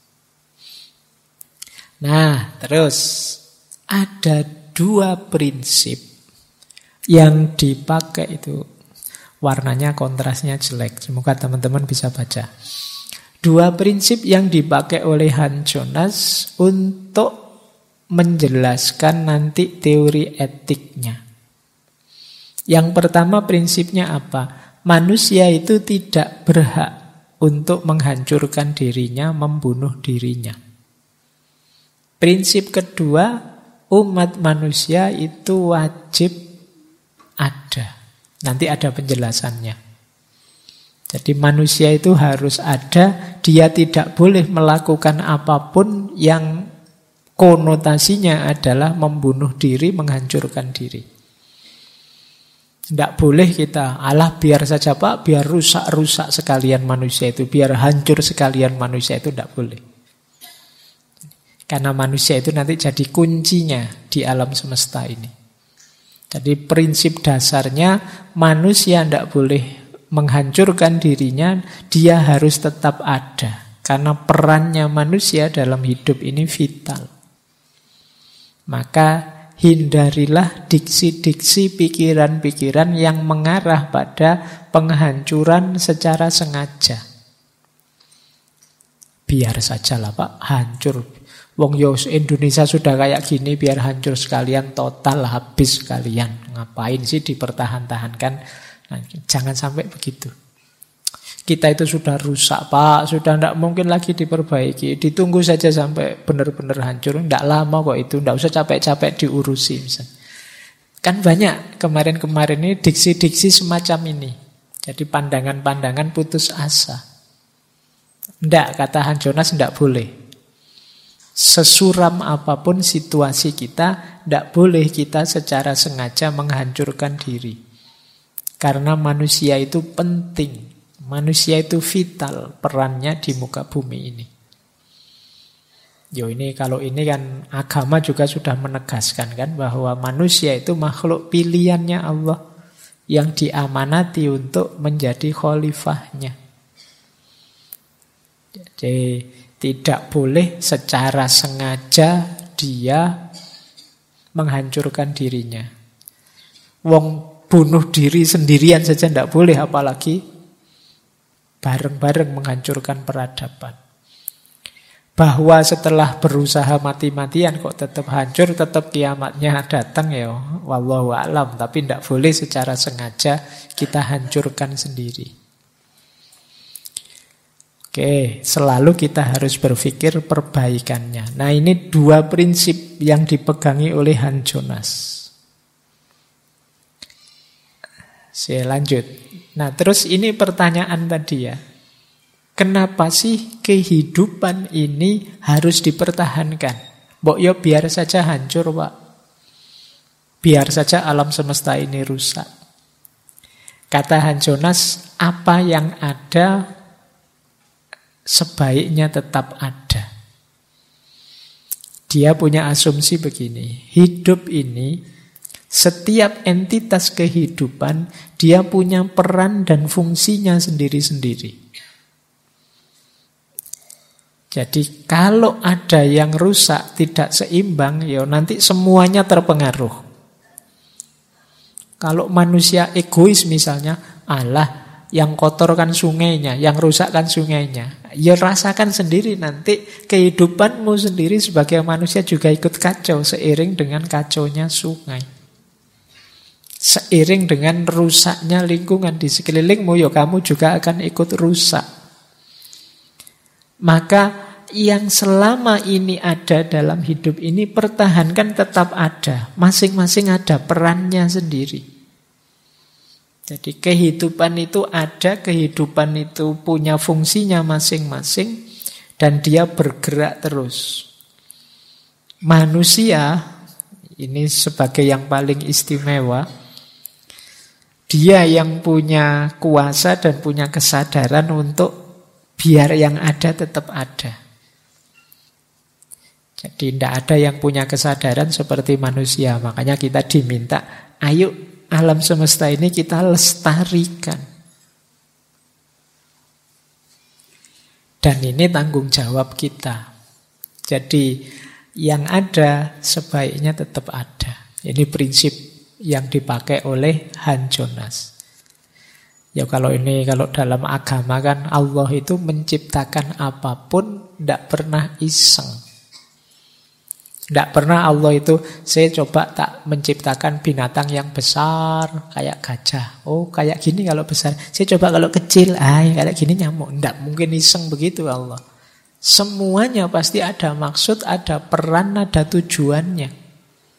S1: Nah, terus ada dua prinsip yang dipakai itu. Warnanya kontrasnya jelek. Semoga teman-teman bisa baca. Dua prinsip yang dipakai oleh Hans Jonas untuk menjelaskan nanti teori etiknya. Yang pertama prinsipnya apa? Manusia itu tidak berhak untuk menghancurkan dirinya, membunuh dirinya. Prinsip kedua, umat manusia itu wajib ada. Nanti ada penjelasannya. Jadi manusia itu harus ada, dia tidak boleh melakukan apapun yang konotasinya adalah membunuh diri, menghancurkan diri. Tidak boleh kita, alah biar saja Pak, biar rusak-rusak sekalian manusia itu, biar hancur sekalian manusia itu, tidak boleh. Karena manusia itu nanti jadi kuncinya di alam semesta ini. Jadi prinsip dasarnya manusia tidak boleh menghancurkan dirinya, dia harus tetap ada. Karena perannya manusia dalam hidup ini vital. Maka hindarilah diksi-diksi pikiran-pikiran yang mengarah pada penghancuran secara sengaja. Biar sajalah Pak, hancur. Wong yo Indonesia sudah kayak gini, biar hancur sekalian, total habis sekalian. Ngapain sih dipertahan-tahankan? Nah, jangan sampai begitu. Kita itu sudah rusak, Pak, sudah tidak mungkin lagi diperbaiki. Ditunggu saja sampai benar-benar hancur. Tidak lama kok itu, tidak usah capek-capek diurusi. Misalnya. Kan banyak kemarin-kemarin ini diksi-diksi semacam ini. Jadi pandangan-pandangan putus asa. Tidak, kata Hans Jonas, tidak boleh. Sesuram apapun situasi kita, tidak boleh kita secara sengaja menghancurkan diri. Karena manusia itu penting. Manusia itu vital perannya di muka bumi ini. Ini kalau ini kan agama juga sudah menegaskan kan bahwa manusia itu makhluk pilihannya Allah yang diamanati untuk menjadi khalifahnya. Jadi tidak boleh secara sengaja dia menghancurkan dirinya. Wong bunuh diri sendirian saja tidak boleh, apalagi bareng-bareng menghancurkan peradaban. Bahwa setelah berusaha mati-matian kok tetap hancur, tetap kiamatnya datang ya, wallahu a'lam. Tapi tidak boleh secara sengaja kita hancurkan sendiri. Oke, selalu kita harus berpikir perbaikannya. Nah, ini dua prinsip yang dipegangi oleh Hans Jonas. Saya lanjut. Nah, terus ini pertanyaan tadi ya. Kenapa sih kehidupan ini harus dipertahankan? Mbok yo biar saja hancur, Pak. Biar saja alam semesta ini rusak. Kata Hans Jonas, apa yang ada sebaiknya tetap ada. Dia punya asumsi begini, hidup ini setiap entitas kehidupan dia punya peran dan fungsinya sendiri-sendiri. Jadi kalau ada yang rusak, tidak seimbang, ya nanti semuanya terpengaruh. Kalau manusia egois misalnya, Allah yang kotorkan sungainya, yang rusakkan sungainya. Ya rasakan sendiri nanti kehidupanmu sendiri sebagai manusia juga ikut kacau seiring dengan kacaunya sungai. Seiring dengan rusaknya lingkungan di sekelilingmu, ya kamu juga akan ikut rusak. Maka yang selama ini ada dalam hidup ini, pertahankan tetap ada. Masing-masing ada perannya sendiri. Jadi kehidupan itu ada, kehidupan itu punya fungsinya masing-masing, dan dia bergerak terus. Manusia, ini sebagai yang paling istimewa, dia yang punya kuasa dan punya kesadaran untuk biar yang ada tetap ada. Jadi tidak ada yang punya kesadaran seperti manusia. Makanya kita diminta, ayo alam semesta ini kita lestarikan. Dan ini tanggung jawab kita. Jadi yang ada sebaiknya tetap ada. Ini prinsip yang dipakai oleh Hans Jonas. Ya kalau dalam agama kan Allah itu menciptakan apapun tidak pernah iseng. Tidak pernah Allah itu, saya coba tak menciptakan binatang yang besar kayak gajah. Oh kayak gini kalau besar. Saya coba kalau kecil, kayak gini nyamuk. Tidak mungkin iseng begitu Allah. Semuanya pasti ada maksud, ada peran, ada tujuannya.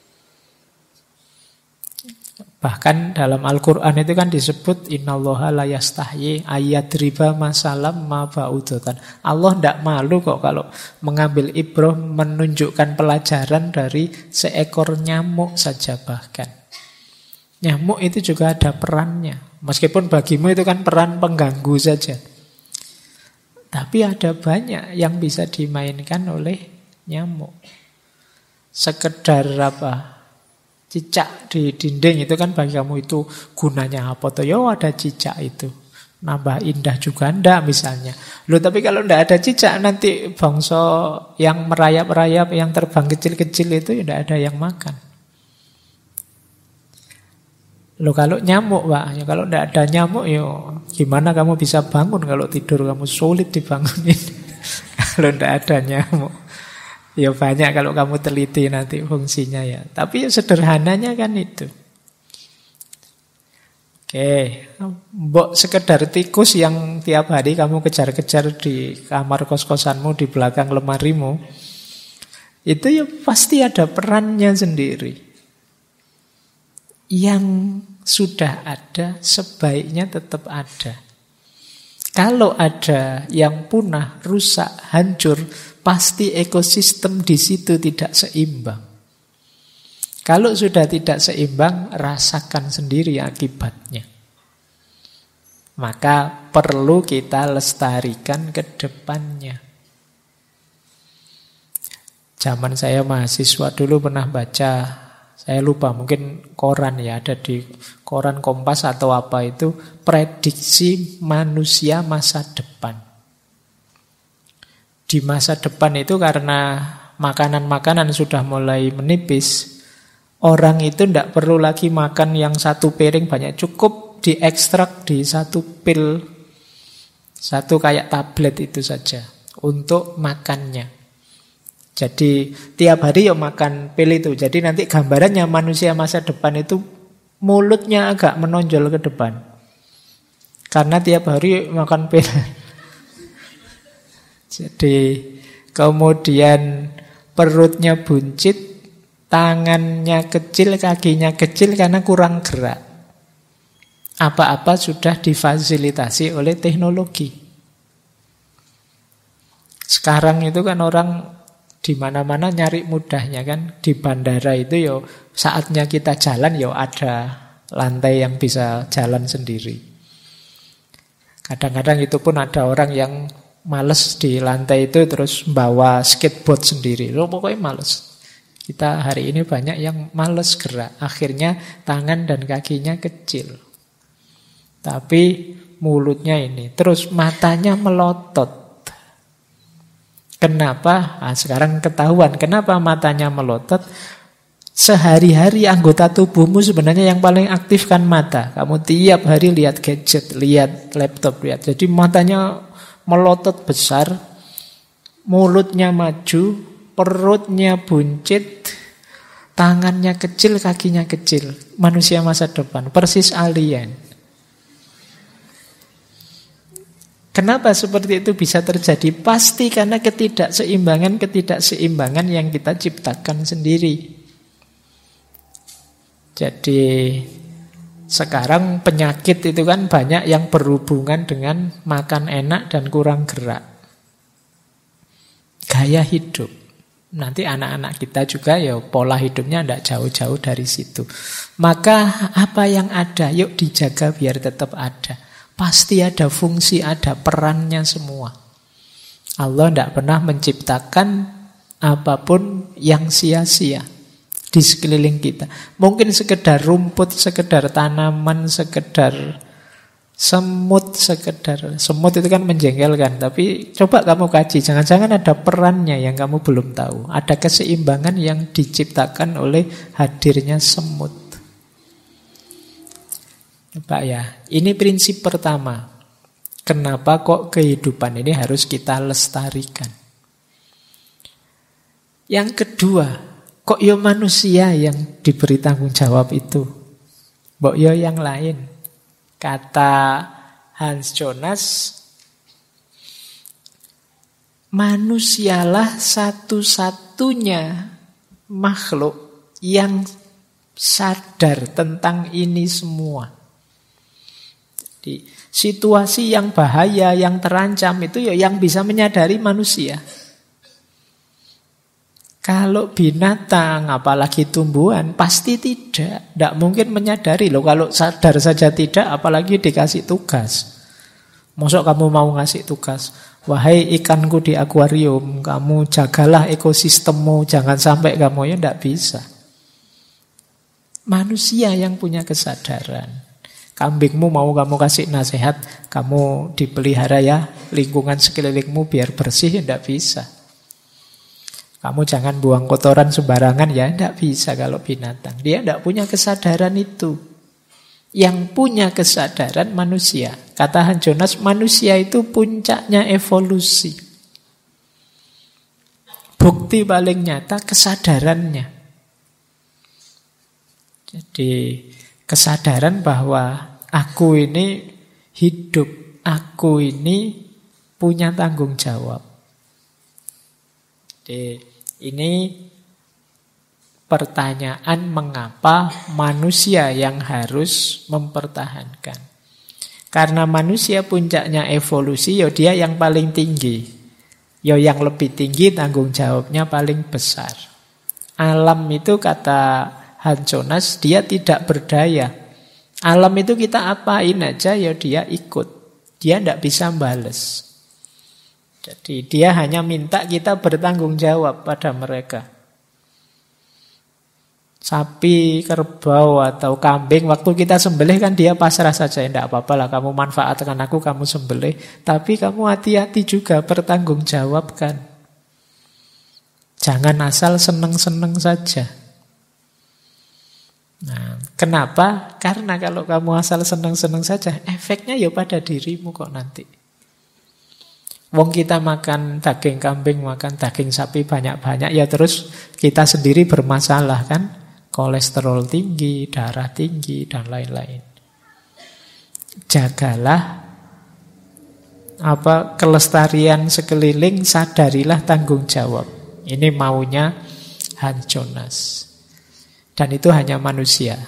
S1: Bahkan dalam Al-Quran itu kan disebut innallaha la yastahyi ayyadriba masalam ma ba'udatan. Allah tidak malu kok kalau mengambil ibrah, menunjukkan pelajaran dari seekor nyamuk saja bahkan. Nyamuk itu juga ada perannya. Meskipun bagimu itu kan peran pengganggu saja. Tapi ada banyak yang bisa dimainkan oleh nyamuk. Sekedar cicak di dinding itu kan bagi kamu itu gunanya apa tuh? Ya ada cicak itu. Nambah indah juga ndak misalnya. Loh tapi kalau ndak ada cicak nanti bangsa yang merayap-rayap, yang terbang kecil-kecil itu ya ndak ada yang makan. Loh kalau nyamuk Pak, ya kalau ndak ada nyamuk ya gimana kamu bisa bangun kalau tidur kamu sulit dibangunin. Kalau ndak ada nyamuk. Ya banyak kalau kamu teliti nanti fungsinya ya. Tapi sederhananya kan itu. Oke, mbok sekedar tikus yang tiap hari kamu kejar-kejar di kamar kos-kosanmu, di belakang lemarimu, itu ya pasti ada perannya sendiri. Yang sudah ada sebaiknya tetap ada. Kalau ada yang punah, rusak, hancur, pasti ekosistem di situ tidak seimbang. Kalau sudah tidak seimbang, rasakan sendiri akibatnya. Maka perlu kita lestarikan ke depannya. Zaman saya mahasiswa dulu pernah baca, saya lupa, mungkin koran ya, ada di koran Kompas atau apa itu, prediksi manusia masa depan. Di masa depan itu karena makanan-makanan sudah mulai menipis, orang itu tidak perlu lagi makan yang satu piring banyak, cukup diekstrak di satu pil, satu kayak tablet itu saja untuk makannya. Jadi tiap hari yuk makan pil itu. Jadi nanti gambarannya manusia masa depan itu mulutnya agak menonjol ke depan. Karena tiap hari makan pil. Jadi kemudian perutnya buncit, tangannya kecil, kakinya kecil karena kurang gerak. Apa-apa sudah difasilitasi oleh teknologi. Sekarang itu kan orang di mana-mana nyari mudahnya kan. Di bandara itu yo saatnya kita jalan yo ada lantai yang bisa jalan sendiri. Kadang-kadang itu pun ada orang yang males di lantai itu terus bawa skateboard sendiri. Loh, pokoknya males. Kita hari ini banyak yang males gerak. Akhirnya tangan dan kakinya kecil. Tapi mulutnya ini. Terus matanya melotot. Kenapa? Nah, sekarang ketahuan. Kenapa matanya melotot? Sehari-hari anggota tubuhmu sebenarnya yang paling aktif kan mata. Kamu tiap hari lihat gadget, lihat laptop, lihat. Jadi matanya melotot besar. Mulutnya maju. Perutnya buncit, tangannya kecil, kakinya kecil. Manusia masa depan, persis alien. Kenapa seperti itu bisa terjadi? Pasti karena ketidakseimbangan yang kita ciptakan sendiri. Jadi sekarang penyakit itu kan banyak yang berhubungan dengan makan enak dan kurang gerak. Gaya hidup. Nanti anak-anak kita juga ya pola hidupnya tidak jauh-jauh dari situ. Maka apa yang ada, yuk dijaga biar tetap ada. Pasti ada fungsi, ada perannya semua. Allah tidak pernah menciptakan apapun yang sia-sia di sekeliling kita. Mungkin sekedar rumput, sekedar tanaman, sekedar semut itu kan menjengkelkan. Tapi coba kamu kaji, jangan-jangan ada perannya yang kamu belum tahu. Ada keseimbangan yang diciptakan oleh hadirnya semut. Coba ya, ini prinsip pertama. Kenapa kok kehidupan ini harus kita lestarikan? Yang kedua, kok yo manusia yang diberi tanggung jawab itu? Mbok yo yang lain. Kata Hans Jonas, manusialah satu-satunya makhluk yang sadar tentang ini semua. Jadi, situasi yang bahaya, yang terancam itu ya yang bisa menyadari manusia. Kalau binatang, apalagi tumbuhan, pasti tidak. Tidak mungkin menyadari loh. Kalau sadar saja tidak, apalagi dikasih tugas. Mosok kamu mau ngasih tugas, wahai ikanku di akuarium, kamu jagalah ekosistemmu, jangan sampai kamu, ya tidak bisa. Manusia yang punya kesadaran. Kambingmu mau kamu kasih nasihat, kamu dipelihara ya, lingkungan sekelilingmu biar bersih, ya tidak bisa. Kamu jangan buang kotoran sembarangan, ya tidak bisa kalau binatang. Dia tidak punya kesadaran itu. Yang punya kesadaran manusia. Kata Hans Jonas, manusia itu puncaknya evolusi. Bukti paling nyata kesadarannya. Jadi kesadaran bahwa Aku ini hidup, aku ini punya tanggung jawab. Jadi ini pertanyaan mengapa manusia yang harus mempertahankan. Karena manusia puncaknya evolusi, ya dia yang paling tinggi. Ya yang lebih tinggi tanggung jawabnya paling besar. Alam itu kata Hans Jonas, dia tidak berdaya. Alam itu kita apain aja ya dia ikut. Dia tidak bisa bales. Jadi dia hanya minta kita bertanggung jawab pada mereka. Sapi, kerbau atau kambing, waktu kita sembelih kan dia pasrah saja. Tidak apa-apa lah, kamu manfaatkan aku, kamu sembelih. Tapi kamu hati-hati juga, bertanggung jawabkan. Jangan asal seneng-seneng saja. Nah, kenapa? Karena kalau kamu asal seneng-seneng saja, efeknya ya pada dirimu kok nanti. Wong kita makan daging kambing, makan daging sapi banyak-banyak, ya terus kita sendiri bermasalah kan? Kolesterol tinggi, darah tinggi, dan lain-lain. Jagalah kelestarian sekeliling, sadarilah tanggung jawab. Ini maunya Hans Jonas. Dan itu hanya manusia.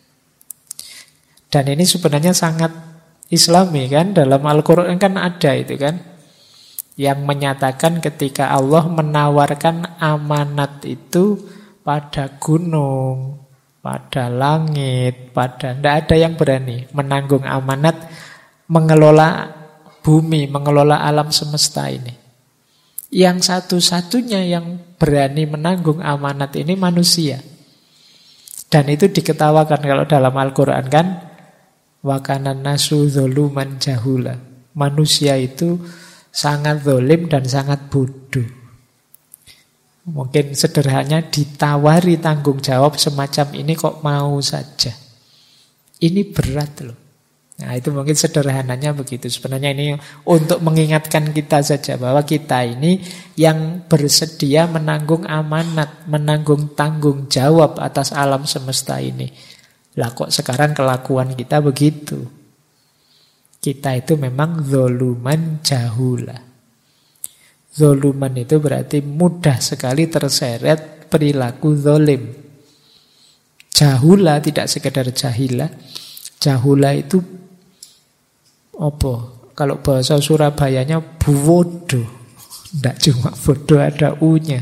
S1: Dan ini sebenarnya sangat Islami kan. Dalam Al-Quran kan ada itu kan. Yang menyatakan ketika Allah menawarkan amanat itu pada gunung, pada langit, tidak ada yang berani menanggung amanat mengelola bumi, mengelola alam semesta ini. Yang satu-satunya yang berani menanggung amanat ini manusia. Dan itu diketawakan kalau dalam Al-Quran kan, wa kana nasu dzuluman jahula. Manusia itu sangat zalim dan sangat bodoh. Mungkin sederhananya ditawari tanggung jawab semacam ini kok mau saja. Ini berat loh. Nah itu mungkin sederhananya begitu. Sebenarnya ini untuk mengingatkan kita saja bahwa kita ini yang bersedia menanggung amanat, menanggung tanggung jawab atas alam semesta ini. Lah kok sekarang kelakuan kita begitu? Kita itu memang zoluman jahula. Zoluman itu berarti mudah sekali terseret perilaku zolim. Jahula tidak sekedar jahila. Jahula itu apa? Kalau bahasa Surabayanya buwodo. Tidak cuma bodoh, ada u-nya.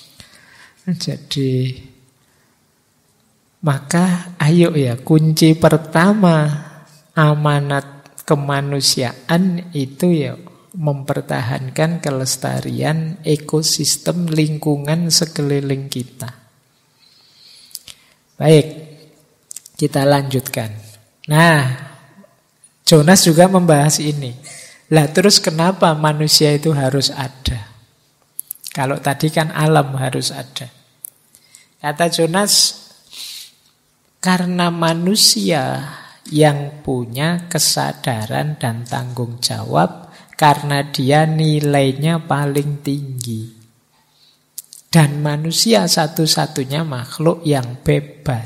S1: Jadi maka ayo ya, kunci pertama amanat kemanusiaan itu ya mempertahankan kelestarian ekosistem lingkungan sekeliling kita. Baik, kita lanjutkan. Nah, Jonas juga membahas ini. Lah terus kenapa manusia itu harus ada? Kalau tadi kan alam harus ada. Kata Jonas, karena manusia yang punya kesadaran dan tanggung jawab, karena dia nilainya paling tinggi. Dan manusia satu-satunya makhluk yang bebas.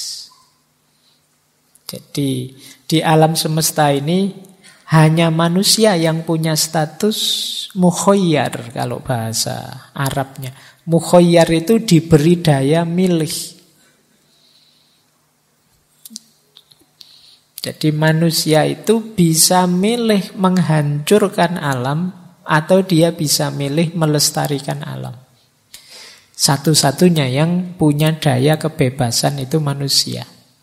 S1: Jadi di alam semesta ini hanya manusia yang punya status mukhayyar kalau bahasa Arabnya. Mukhayyar itu diberi daya milih. Jadi manusia itu bisa milih menghancurkan alam atau dia bisa milih melestarikan alam. Satu-satunya yang punya daya kebebasan itu manusia.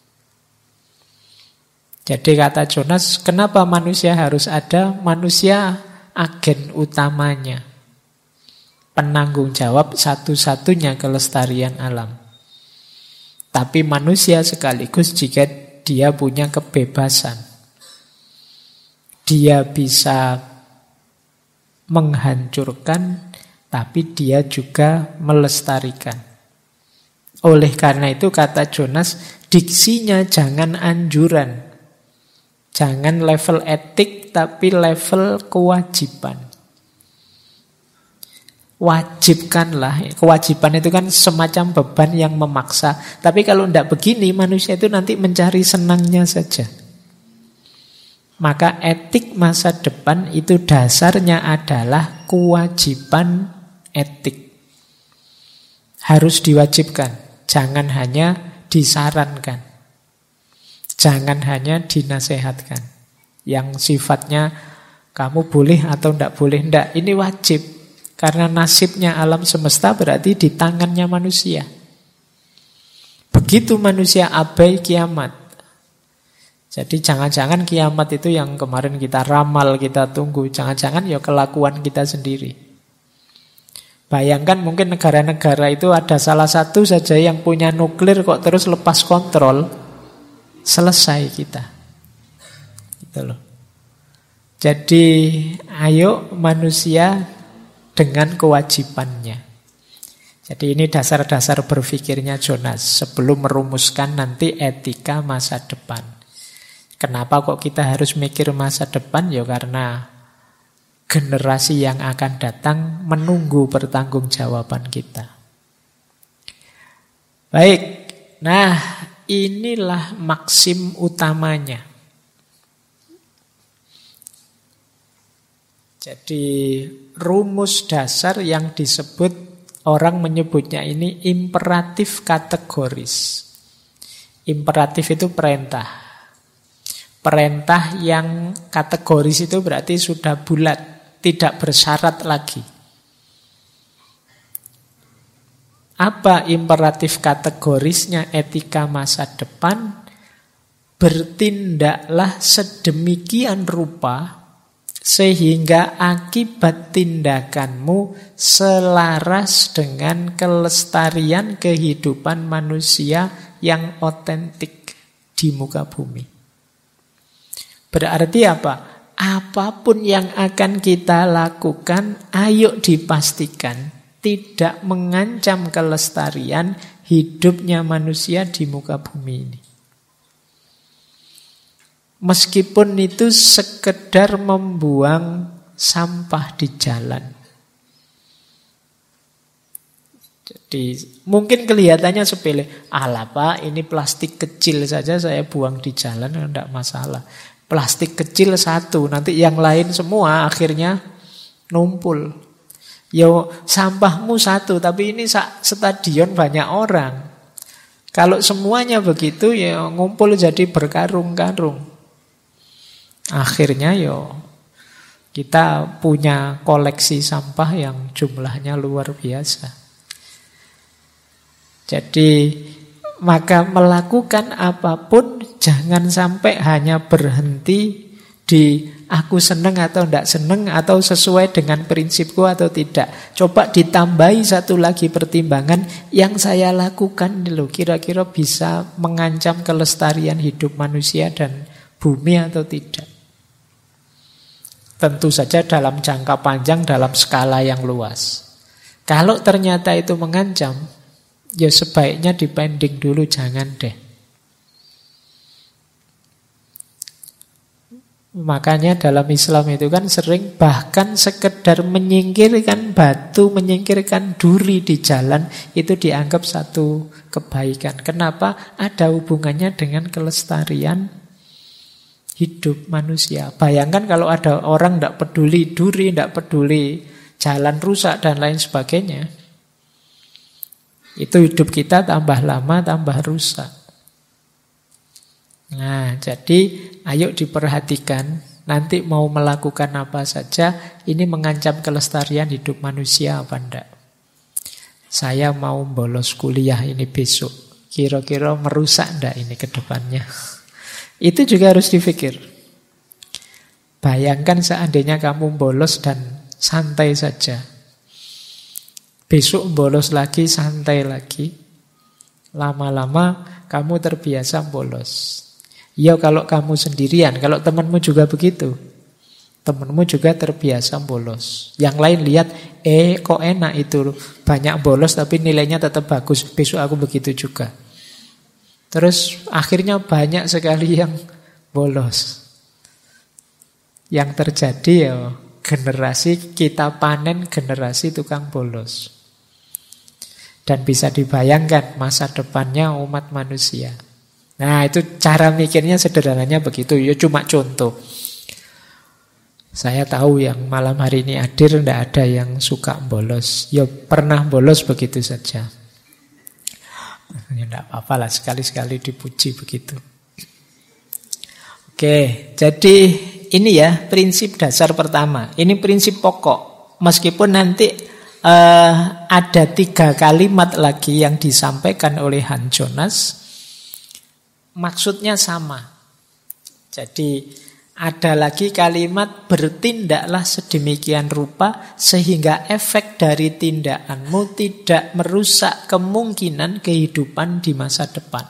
S1: Jadi kata Jonas, kenapa manusia harus ada? Manusia agen utamanya. Penanggung jawab satu-satunya kelestarian alam. Tapi manusia sekaligus jika dia punya kebebasan. Dia bisa menghancurkan, tapi dia juga melestarikan. Oleh karena itu kata Jonas, diksinya jangan anjuran. Jangan level etik, tapi level kewajiban. Wajibkanlah. Kewajiban itu kan semacam beban yang memaksa. Tapi kalau tidak begini, manusia itu nanti mencari senangnya saja. Maka etik masa depan itu dasarnya adalah kewajiban etik. Harus diwajibkan, jangan hanya disarankan. Jangan hanya dinasehatkan. Yang sifatnya kamu boleh atau tidak boleh, tidak. Ini wajib. Karena nasibnya alam semesta berarti di tangannya manusia. Begitu manusia abai, kiamat. Jadi jangan-jangan kiamat itu yang kemarin kita ramal, kita tunggu. Jangan-jangan ya kelakuan kita sendiri. Bayangkan mungkin negara-negara itu ada salah satu saja yang punya nuklir kok terus lepas kontrol. Selesai kita. Gitu loh. Jadi ayo manusia dengan kewajibannya. Jadi ini dasar-dasar berpikirnya Jonas sebelum merumuskan nanti etika masa depan. Kenapa kok kita harus mikir masa depan? Ya karena generasi yang akan datang menunggu pertanggungjawaban kita. Baik, nah inilah maksim utamanya. Jadi rumus dasar yang disebut, orang menyebutnya ini imperatif kategoris. Imperatif itu perintah. Perintah yang kategoris itu berarti sudah bulat, tidak bersyarat lagi. Apa imperatif kategorisnya etika masa depan? Bertindaklah sedemikian rupa sehingga akibat tindakanmu selaras dengan kelestarian kehidupan manusia yang otentik di muka bumi. Berarti apa? Apapun yang akan kita lakukan, ayo dipastikan tidak mengancam kelestarian hidupnya manusia di muka bumi ini. Meskipun itu sekedar membuang sampah di jalan. Jadi mungkin kelihatannya sepele. Alah Pak, ini plastik kecil saja saya buang di jalan, tidak masalah. Plastik kecil satu, nanti yang lain semua akhirnya numpul. Yo sampahmu satu, tapi ini stadion banyak orang. Kalau semuanya begitu, ya ngumpul jadi berkarung-karung. Akhirnya kita punya koleksi sampah yang jumlahnya luar biasa. Jadi maka melakukan apapun jangan sampai hanya berhenti di aku seneng atau tidak seneng atau sesuai dengan prinsipku atau tidak. Coba ditambahi satu lagi pertimbangan, yang saya lakukan loh kira-kira bisa mengancam kelestarian hidup manusia dan bumi atau tidak. Tentu saja dalam jangka panjang, dalam skala yang luas. Kalau ternyata itu mengancam, ya sebaiknya dipending dulu, jangan deh. Makanya dalam Islam itu kan sering bahkan sekedar menyingkirkan batu, menyingkirkan duri di jalan itu dianggap satu kebaikan. Kenapa? Ada hubungannya dengan kelestarian hidup manusia. Bayangkan kalau ada orang tidak peduli duri, tidak peduli jalan rusak dan lain sebagainya. Itu hidup kita tambah lama, tambah rusak. Nah, jadi ayo diperhatikan. Nanti mau melakukan apa saja, ini mengancam kelestarian hidup manusia apa enggak. Saya mau bolos kuliah ini besok. Kira-kira merusak enggak ini ke depannya? Itu juga harus dipikir. Bayangkan seandainya kamu bolos dan santai saja. Besok bolos lagi, santai lagi. Lama-lama kamu terbiasa bolos. Ya kalau kamu sendirian, kalau temanmu juga begitu. Temanmu juga terbiasa bolos. Yang lain lihat, kok enak itu. Banyak bolos tapi nilainya tetap bagus. Besok aku begitu juga. Terus akhirnya banyak sekali yang bolos. Yang terjadi ya generasi kita panen generasi tukang bolos. Dan bisa dibayangkan masa depannya umat manusia. Nah itu cara mikirnya sederhananya begitu. Ya cuma contoh. Saya tahu yang malam hari ini hadir tidak ada yang suka bolos. Ya pernah bolos begitu saja. Ya tidak apa-apa lah, sekali-sekali dipuji begitu. Oke, jadi ini ya prinsip dasar pertama. Ini prinsip pokok. Meskipun nanti ada 3 kalimat lagi yang disampaikan oleh Hans Jonas, maksudnya sama. Jadi ada lagi kalimat bertindaklah sedemikian rupa sehingga efek dari tindakanmu tidak merusak kemungkinan kehidupan di masa depan.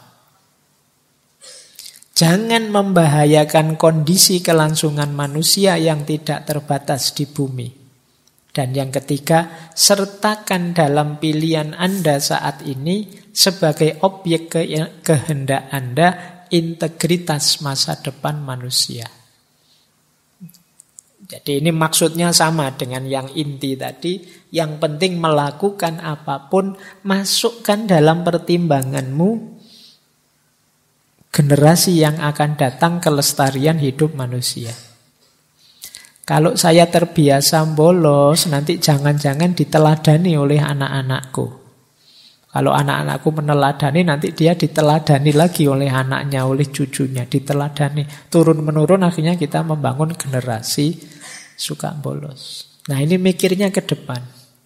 S1: Jangan membahayakan kondisi kelangsungan manusia yang tidak terbatas di bumi. Dan yang ketiga, sertakan dalam pilihan Anda saat ini sebagai objek kehendak Anda integritas masa depan manusia. Jadi ini maksudnya sama dengan yang inti tadi. Yang penting melakukan apapun, masukkan dalam pertimbanganmu generasi yang akan datang, kelestarian hidup manusia. Kalau saya terbiasa bolos, nanti jangan-jangan diteladani oleh anak-anakku. Kalau anak-anakku meneladani, nanti dia diteladani lagi oleh anaknya, oleh cucunya, diteladani. Turun-menurun akhirnya kita membangun generasi suka bolos. Nah ini mikirnya ke depan.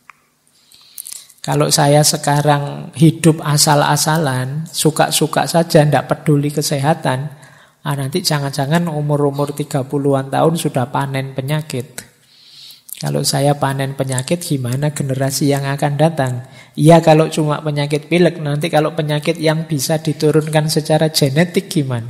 S1: Kalau saya sekarang hidup asal-asalan, suka-suka saja, tidak peduli kesehatan, nanti jangan-jangan umur-umur 30-an tahun sudah panen penyakit. Kalau saya panen penyakit, gimana generasi yang akan datang? Iya kalau cuma penyakit pilek, nanti kalau penyakit yang bisa diturunkan secara genetik gimana?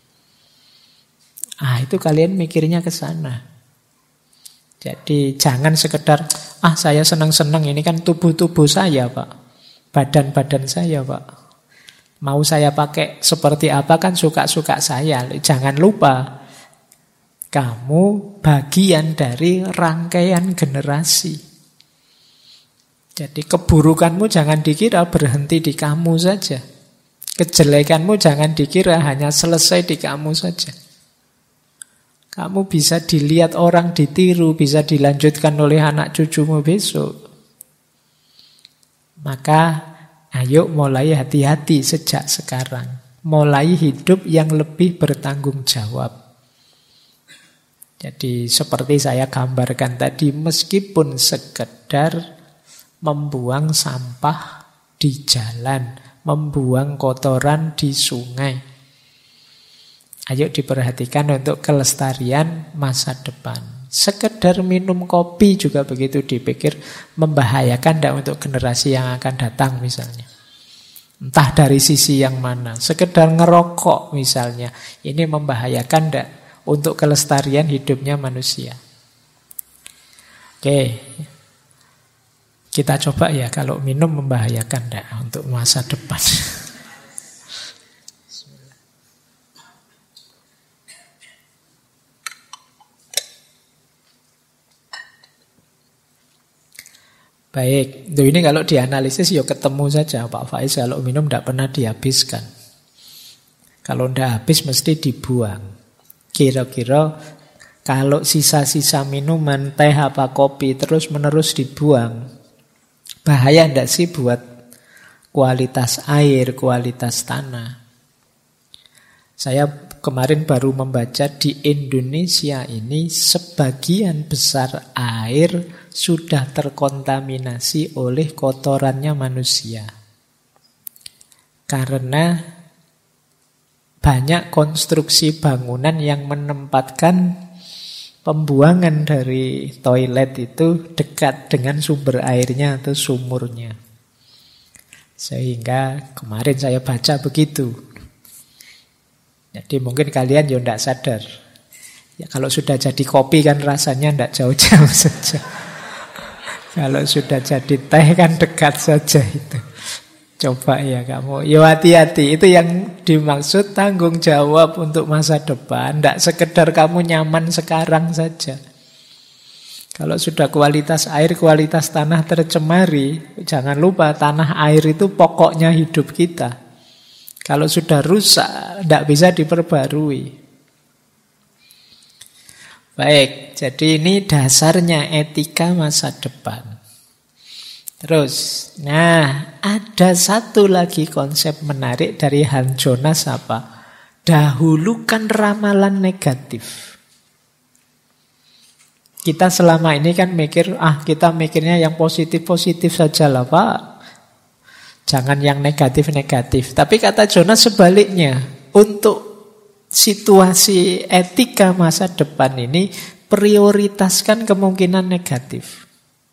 S1: Itu kalian mikirnya ke sana. Jadi jangan sekedar, saya senang-senang, ini kan tubuh-tubuh saya Pak. Badan-badan saya Pak. Mau saya pakai seperti apa kan suka-suka saya. Jangan lupa, kamu bagian dari rangkaian generasi. Jadi keburukanmu jangan dikira berhenti di kamu saja. Kejelekanmu jangan dikira hanya selesai di kamu saja. Kamu bisa dilihat orang, ditiru, bisa dilanjutkan oleh anak cucumu besok. Maka ayo mulai hati-hati sejak sekarang. Mulai hidup yang lebih bertanggung jawab. Jadi seperti saya gambarkan tadi, meskipun sekedar membuang sampah di jalan, membuang kotoran di sungai, ayo diperhatikan untuk kelestarian masa depan. Sekedar minum kopi juga begitu dipikir membahayakan tidak untuk generasi yang akan datang misalnya. Entah dari sisi yang mana. Sekedar ngerokok misalnya, ini membahayakan tidak untuk kelestarian hidupnya manusia. Oke, kita coba ya kalau minum membahayakan tidak untuk masa depan. Baik, ini kalau dianalisis ya ketemu saja Pak Faiz, kalau minum tidak pernah dihabiskan. Kalau tidak habis mesti dibuang. Kira-kira kalau sisa-sisa minuman, teh apa kopi terus menerus dibuang, bahaya tidak sih buat kualitas air, kualitas tanah? Saya kemarin baru membaca di Indonesia ini sebagian besar air sudah terkontaminasi oleh kotorannya manusia. Karena banyak konstruksi bangunan yang menempatkan pembuangan dari toilet itu dekat dengan sumber airnya atau sumurnya. Sehingga kemarin saya baca begitu. Jadi mungkin kalian ya tidak sadar. Ya, kalau sudah jadi kopi kan rasanya tidak jauh-jauh saja. Kalau sudah jadi teh kan dekat saja itu. Coba ya kamu, ya hati-hati. Itu yang dimaksud tanggung jawab untuk masa depan. Tidak sekedar kamu nyaman sekarang saja. Kalau sudah kualitas air, kualitas tanah tercemari, jangan lupa tanah air itu pokoknya hidup kita. Kalau sudah rusak, tidak bisa diperbarui. Baik, jadi ini dasarnya etika masa depan. Terus, nah ada satu lagi konsep menarik dari Hans Jonas apa? Dahulukan ramalan negatif. Kita selama ini kan mikir, kita mikirnya yang positif-positif saja lah Pak. Jangan yang negatif-negatif. Tapi kata Jonas sebaliknya, untuk situasi etika masa depan ini prioritaskan kemungkinan negatif.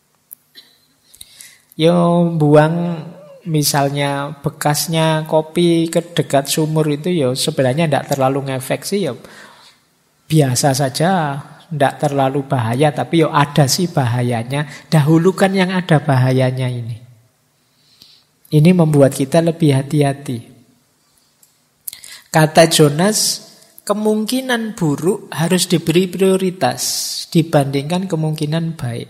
S1: Yo buang misalnya bekasnya kopi ke dekat sumur itu yo sebenarnya tidak terlalu ngefek sih, yo biasa saja, tidak terlalu bahaya, tapi yo ada sih bahayanya. Dahulukan yang ada bahayanya ini. Ini membuat kita lebih hati-hati. Kata Jonas, kemungkinan buruk harus diberi prioritas dibandingkan kemungkinan baik.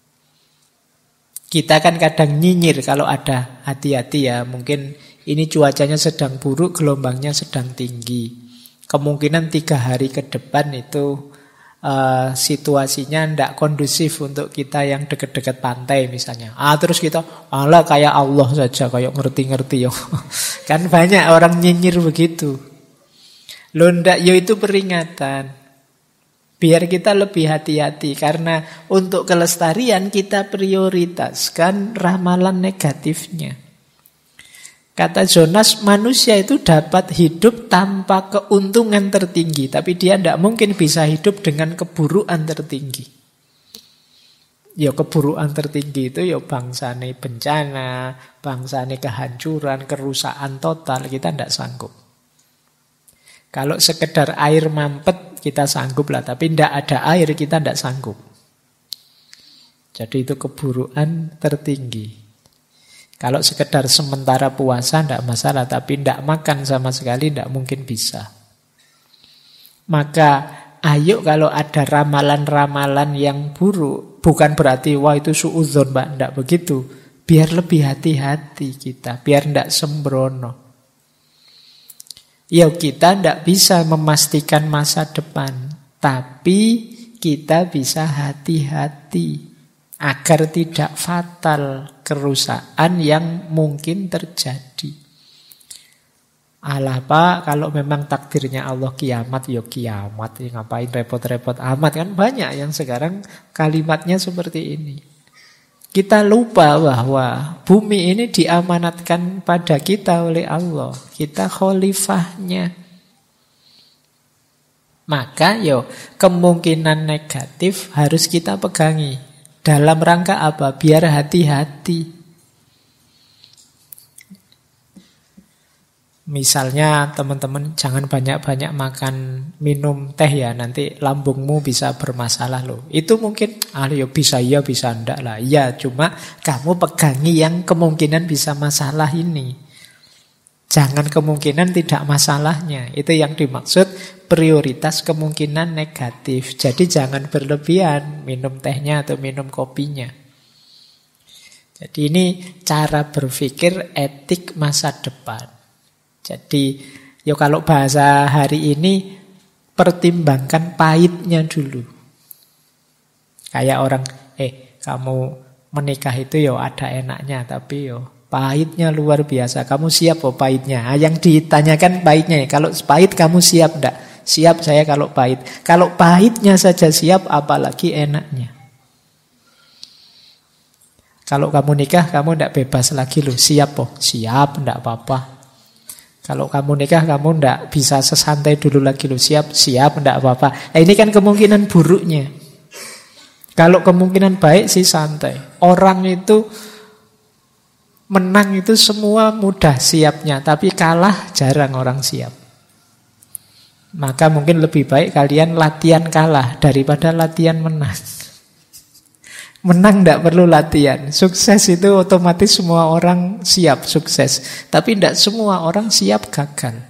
S1: Kita kan kadang nyinyir kalau ada hati-hati ya. Mungkin ini cuacanya sedang buruk, gelombangnya sedang tinggi. Kemungkinan 3 hari ke depan itu situasinya tidak kondusif untuk kita yang dekat-dekat pantai misalnya. Terus kita, alah kayak Allah saja, kayak ngerti-ngerti. Kan banyak orang nyinyir begitu. Loh ndak, ya itu peringatan. Biar kita lebih hati-hati. Karena untuk kelestarian kita prioritaskan ramalan negatifnya. Kata Jonas, manusia itu dapat hidup tanpa keuntungan tertinggi. Tapi dia tidak mungkin bisa hidup dengan keburukan tertinggi. Ya keburukan tertinggi itu ya bangsane bencana, bangsane kehancuran, kerusakan total. Kita tidak sanggup. Kalau sekedar air mampet kita sanggup lah, tapi tidak ada air kita tidak sanggup. Jadi itu keburukan tertinggi. Kalau sekedar sementara puasa tidak masalah, tapi tidak makan sama sekali tidak mungkin bisa. Maka ayo kalau ada ramalan-ramalan yang buruk, bukan berarti wah itu suudzon Mbak, tidak begitu. Biar lebih hati-hati kita, biar tidak sembrono. Ya kita tidak bisa memastikan masa depan, tapi kita bisa hati-hati agar tidak fatal kerusakan yang mungkin terjadi. Alah Pak, kalau memang takdirnya Allah kiamat, ya kiamat. Ya ngapain repot-repot amat, kan banyak yang sekarang kalimatnya seperti ini. Kita lupa bahwa bumi ini diamanatkan pada kita oleh Allah. Kita khalifahnya. Maka kemungkinan negatif harus kita pegangi. Dalam rangka apa? Biar hati-hati. Misalnya teman-teman jangan banyak-banyak makan minum teh ya, nanti lambungmu bisa bermasalah loh. Itu mungkin bisa iya bisa enggak lah. Iya, cuma kamu pegangi yang kemungkinan bisa masalah ini. Jangan kemungkinan tidak masalahnya. Itu yang dimaksud prioritas kemungkinan negatif. Jadi jangan berlebihan minum tehnya atau minum kopinya. Jadi ini cara berpikir etik masa depan. Jadi, kalau bahasa hari ini, pertimbangkan pahitnya dulu. Kayak orang, kamu menikah itu ada enaknya, tapi pahitnya luar biasa. Kamu siap pahitnya? Yang ditanyakan pahitnya. Kalau pahit kamu siap enggak? Siap saya kalau pahit. Kalau pahitnya saja siap, apalagi enaknya. Kalau kamu nikah, kamu enggak bebas lagi loh. Siap Siap, enggak apa-apa. Kalau kamu nikah, kamu tidak bisa sesantai dulu lagi loh. Siap, tidak apa-apa. Ini kan kemungkinan buruknya. Kalau kemungkinan baik sih santai. Orang itu menang itu semua mudah siapnya, tapi kalah jarang orang siap. Maka mungkin lebih baik kalian latihan kalah daripada latihan menang. Menang tidak perlu latihan. Sukses itu otomatis semua orang siap sukses. Tapi tidak semua orang siap gagal.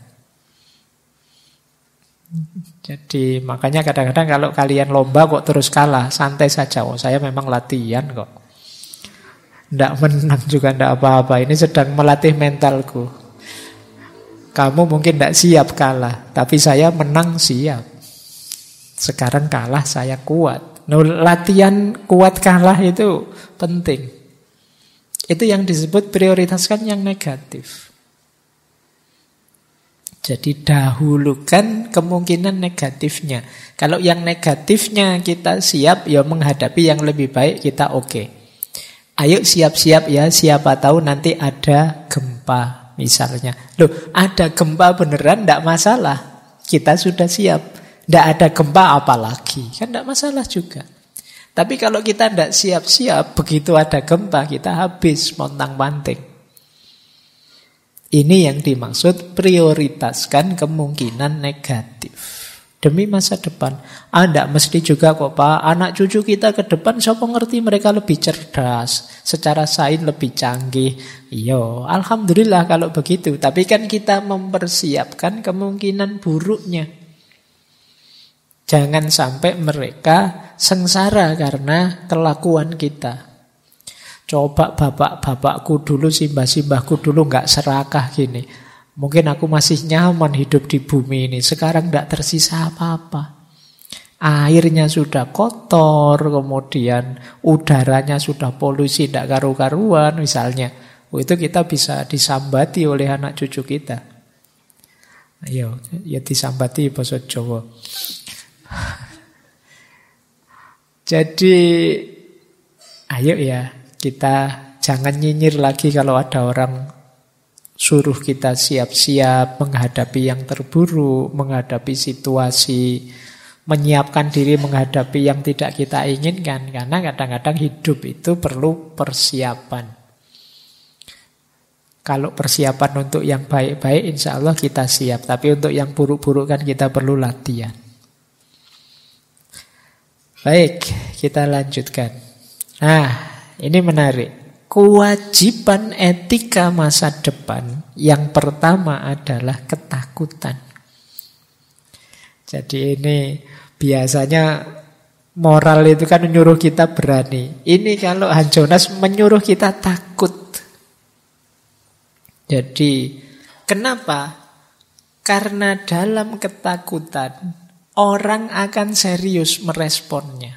S1: Jadi makanya kadang-kadang kalau kalian lomba kok terus kalah, santai saja. Saya memang latihan kok. Tidak menang juga tidak apa-apa. Ini sedang melatih mentalku. Kamu mungkin tidak siap kalah, tapi saya menang siap. Sekarang kalah, saya kuat. Nah, latihan kuat kalah itu penting. Itu yang disebut prioritaskan yang negatif. Jadi dahulukan kemungkinan negatifnya. Kalau yang negatifnya kita siap, ya menghadapi yang lebih baik kita oke. Ayo siap-siap ya, siapa tahu nanti ada gempa misalnya. Loh, ada gempa beneran tidak masalah. Kita sudah siap. Tidak ada gempa apalagi. Kan tidak masalah juga. Tapi kalau kita tidak siap-siap, begitu ada gempa kita habis montang-manting. Ini yang dimaksud prioritaskan kemungkinan negatif demi masa depan. Tidak mesti juga kok Pak, anak cucu kita ke depan siapa ngerti mereka lebih cerdas, secara sains lebih canggih. Iya, alhamdulillah kalau begitu. Tapi kan kita mempersiapkan kemungkinan buruknya. Jangan sampai mereka sengsara karena kelakuan kita. Coba bapak-bapakku dulu, simbah-simbahku dulu nggak serakah gini. Mungkin aku masih nyaman hidup di bumi ini. Sekarang nggak tersisa apa-apa. Airnya sudah kotor, kemudian udaranya sudah polusi, tidak karu-karuan misalnya. Itu kita bisa disambati oleh anak cucu kita. Ayo, ya disambati bahasa Jawa. Jadi, ayo ya. Kita jangan nyinyir lagi kalau ada orang suruh kita siap-siap menghadapi yang terburuk, menghadapi situasi, menyiapkan diri menghadapi yang tidak kita inginkan. Karena kadang-kadang hidup itu perlu persiapan. Kalau persiapan untuk yang baik-baik insya Allah kita siap. Tapi untuk yang buruk-buruk kan kita perlu latihan. Baik, kita lanjutkan. Nah, ini menarik. Kewajiban etika masa depan yang pertama adalah ketakutan. Jadi ini biasanya moral itu kan menyuruh kita berani. Ini kalau Han Jonas menyuruh kita takut. Jadi kenapa? Karena dalam ketakutan orang akan serius meresponnya.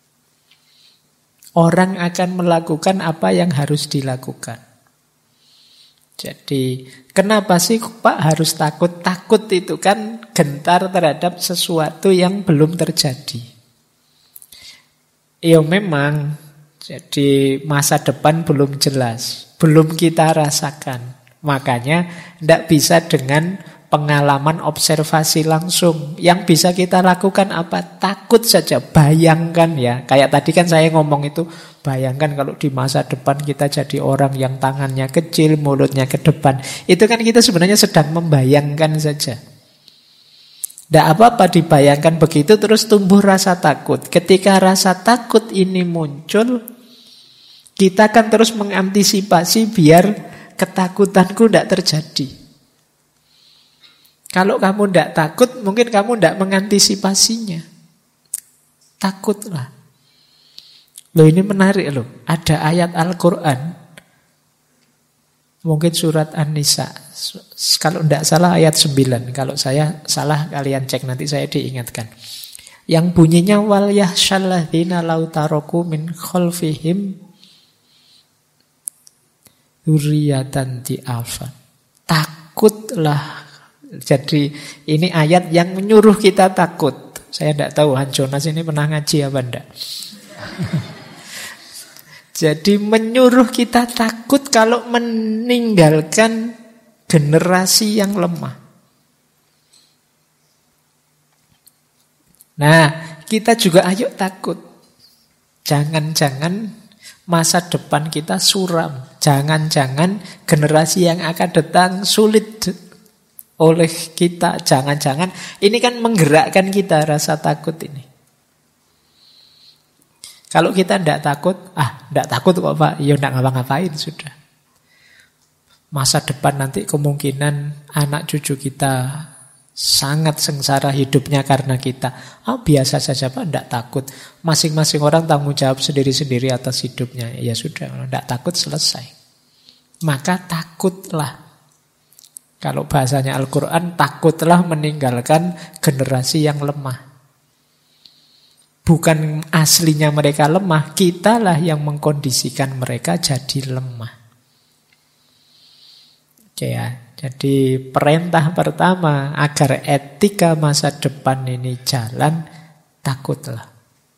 S1: Orang akan melakukan apa yang harus dilakukan. Jadi, kenapa sih Pak harus takut? Takut itu kan gentar terhadap sesuatu yang belum terjadi. Ya memang, jadi masa depan belum jelas, belum kita rasakan. Makanya tidak bisa dengan pengalaman observasi langsung. Yang bisa kita lakukan apa? Takut saja, bayangkan ya. Kayak tadi kan saya ngomong itu, bayangkan kalau di masa depan kita jadi orang yang tangannya kecil, mulutnya ke depan. Itu kan kita sebenarnya sedang membayangkan saja. Tidak apa-apa dibayangkan begitu terus tumbuh rasa takut. Ketika rasa takut ini muncul, kita akan terus mengantisipasi biar ketakutanku tidak terjadi. Kalau kamu tidak takut, mungkin kamu tidak mengantisipasinya. Takutlah. Loh ini menarik loh. Ada ayat Al-Quran. Mungkin surat An-Nisa. Kalau tidak salah ayat 9. Kalau saya salah kalian cek nanti saya diingatkan. Yang bunyinya wal yahsyalladzina law taraku min khalfihim dzurriyyatan di'afan. Takutlah. Jadi ini ayat yang menyuruh kita takut. Saya tidak tahu Han Jonas ini pernah ngaji apa enggak. Jadi menyuruh kita takut kalau meninggalkan generasi yang lemah. Nah, kita juga ayo takut. Jangan-jangan masa depan kita suram. Jangan-jangan generasi yang akan datang sulit oleh kita. Jangan-jangan ini kan menggerakkan kita rasa takut ini. Kalau kita tidak takut, tidak takut kok Pak, ya tidak ngapa-ngapain sudah. Masa depan nanti kemungkinan anak cucu kita sangat sengsara hidupnya karena kita. Biasa saja Pak, tidak takut. Masing-masing orang tanggung jawab sendiri-sendiri atas hidupnya. Ya sudah, kalau tidak takut selesai. Maka takutlah. Kalau bahasanya Al-Quran, takutlah meninggalkan generasi yang lemah. Bukan aslinya mereka lemah, kitalah yang mengkondisikan mereka jadi lemah. Oke ya, jadi perintah pertama agar etika masa depan ini jalan, takutlah.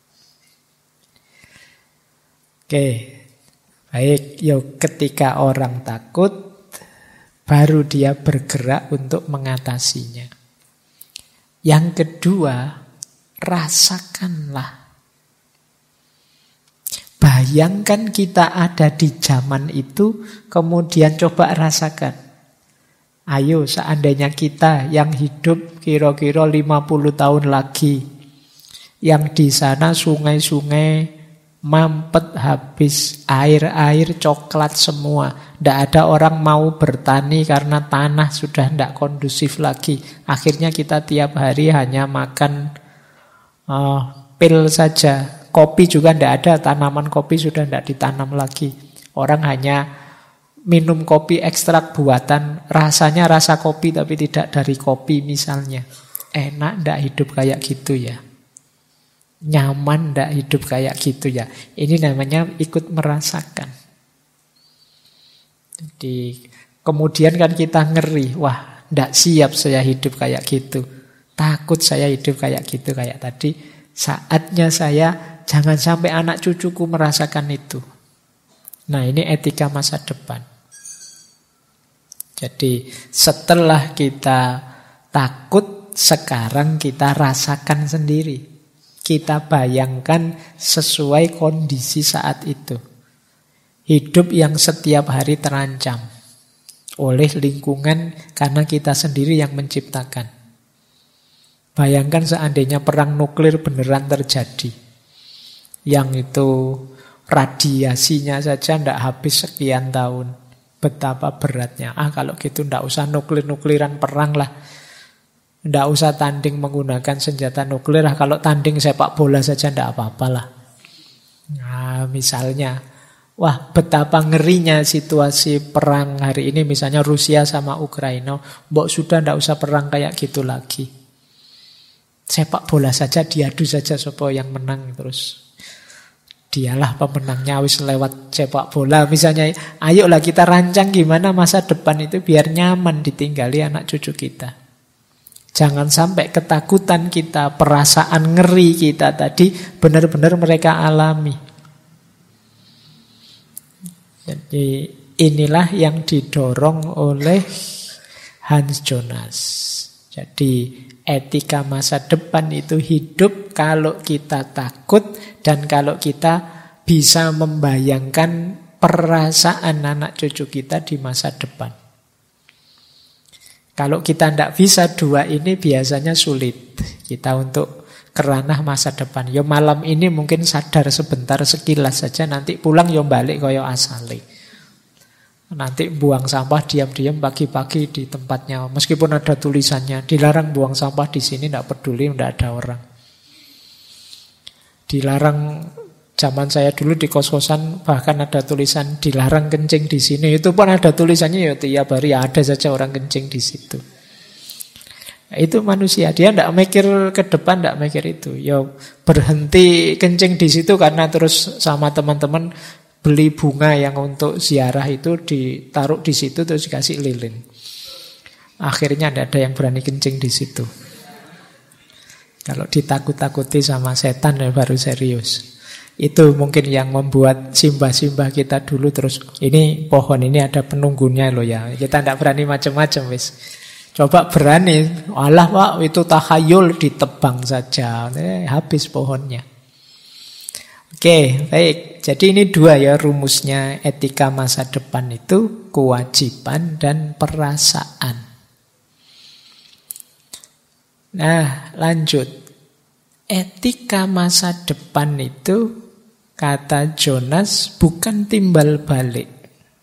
S1: Oke, baik. Yuk, ketika orang takut, baru dia bergerak untuk mengatasinya. Yang kedua, rasakanlah. Bayangkan kita ada di zaman itu, kemudian coba rasakan. Ayo, seandainya kita yang hidup kira-kira 50 tahun lagi, yang di sana sungai-sungai mampet habis, air-air coklat semua. Tidak ada orang mau bertani karena tanah sudah tidak kondusif lagi. Akhirnya kita tiap hari hanya makan pil saja. Kopi juga tidak ada, tanaman kopi sudah tidak ditanam lagi. Orang hanya minum kopi ekstrak buatan, rasanya rasa kopi tapi tidak dari kopi misalnya. Enak tidak hidup kayak gitu ya? Nyaman tidak hidup kayak gitu ya? Ini namanya ikut merasakan. Jadi kemudian kan kita ngeri, wah tidak siap saya hidup kayak gitu, takut saya hidup kayak gitu, kayak tadi. Saatnya saya jangan sampai anak cucuku merasakan itu. Nah, ini etika masa depan. Jadi setelah kita takut, sekarang kita rasakan sendiri. Kita bayangkan sesuai kondisi saat itu. Hidup yang setiap hari terancam oleh lingkungan karena kita sendiri yang menciptakan. Bayangkan seandainya perang nuklir beneran terjadi. Yang itu radiasinya saja tidak habis sekian tahun. Betapa beratnya. Kalau gitu tidak usah nuklir-nukliran perang lah. Tidak usah tanding menggunakan senjata nuklir. Kalau tanding sepak bola saja tidak apa-apa lah. Nah, misalnya, wah betapa ngerinya situasi perang hari ini. Misalnya Rusia sama Ukraina. Mbok sudah tidak usah perang kayak gitu lagi. Sepak bola saja, diadu saja siapa yang menang terus. Dialah pemenangnya, wis lewat sepak bola. Misalnya, ayolah kita rancang gimana masa depan itu biar nyaman ditinggali anak cucu kita. Jangan sampai ketakutan kita, perasaan ngeri kita tadi benar-benar mereka alami. Jadi inilah yang didorong oleh Hans Jonas. Jadi etika masa depan itu hidup kalau kita takut dan kalau kita bisa membayangkan perasaan anak cucu kita di masa depan. Kalau kita tidak bisa dua ini biasanya sulit kita untuk keranah masa depan. Ya malam ini mungkin sadar sebentar sekilas saja, nanti pulang ya balik kaya asale. Nanti buang sampah diam-diam pagi-pagi di tempatnya. Meskipun ada tulisannya, dilarang buang sampah di sini, tidak peduli, tidak ada orang. Dilarang, zaman saya dulu di kos-kosan bahkan ada tulisan dilarang kencing di sini. Itu pun ada tulisannya, ya tiap hari ada saja orang kencing di situ. Itu manusia, dia tidak mikir ke depan, tidak mikir itu. Ya berhenti kencing di situ karena terus sama teman-teman beli bunga yang untuk ziarah itu ditaruh di situ terus dikasih lilin. Akhirnya tidak ada yang berani kencing di situ. Kalau ditakut-takuti sama setan ya baru serius. Itu mungkin yang membuat simbah-simbah kita dulu terus ini pohon ini ada penunggunya loh ya. Kita tidak berani macam-macam wis. Coba berani, alah Pak itu takhayul ditebang saja, habis pohonnya. Oke, baik. Jadi ini dua ya rumusnya etika masa depan itu, kewajiban dan perasaan. Nah, lanjut. Etika masa depan itu, kata Jonas, bukan timbal balik.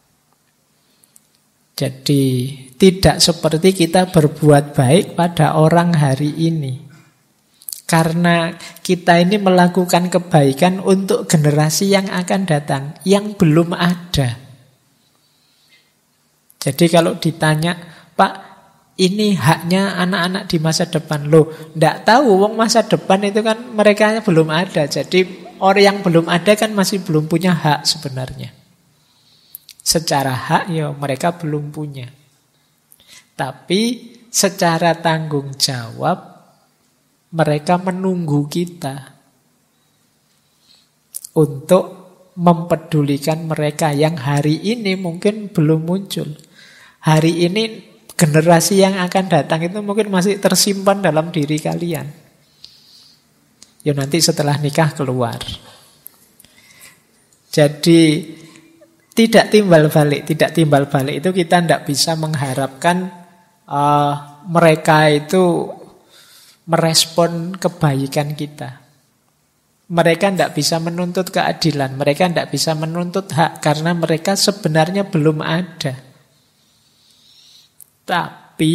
S1: Jadi tidak seperti kita berbuat baik pada orang hari ini. Karena kita ini melakukan kebaikan untuk generasi yang akan datang, yang belum ada. Jadi kalau ditanya, Pak, ini haknya anak-anak di masa depan. Loh, ndak tahu, wong masa depan itu kan mereka belum ada. Jadi orang yang belum ada kan masih belum punya hak sebenarnya. Secara hak ya mereka belum punya. Tapi secara tanggung jawab mereka menunggu kita untuk mempedulikan mereka yang hari ini mungkin belum muncul. Hari ini generasi yang akan datang itu mungkin masih tersimpan dalam diri kalian. Ya nanti setelah nikah keluar. Jadi tidak timbal balik itu kita tidak bisa mengharapkan mereka itu merespon kebaikan kita. Mereka tidak bisa menuntut keadilan, mereka tidak bisa menuntut hak karena mereka sebenarnya belum ada. Tapi,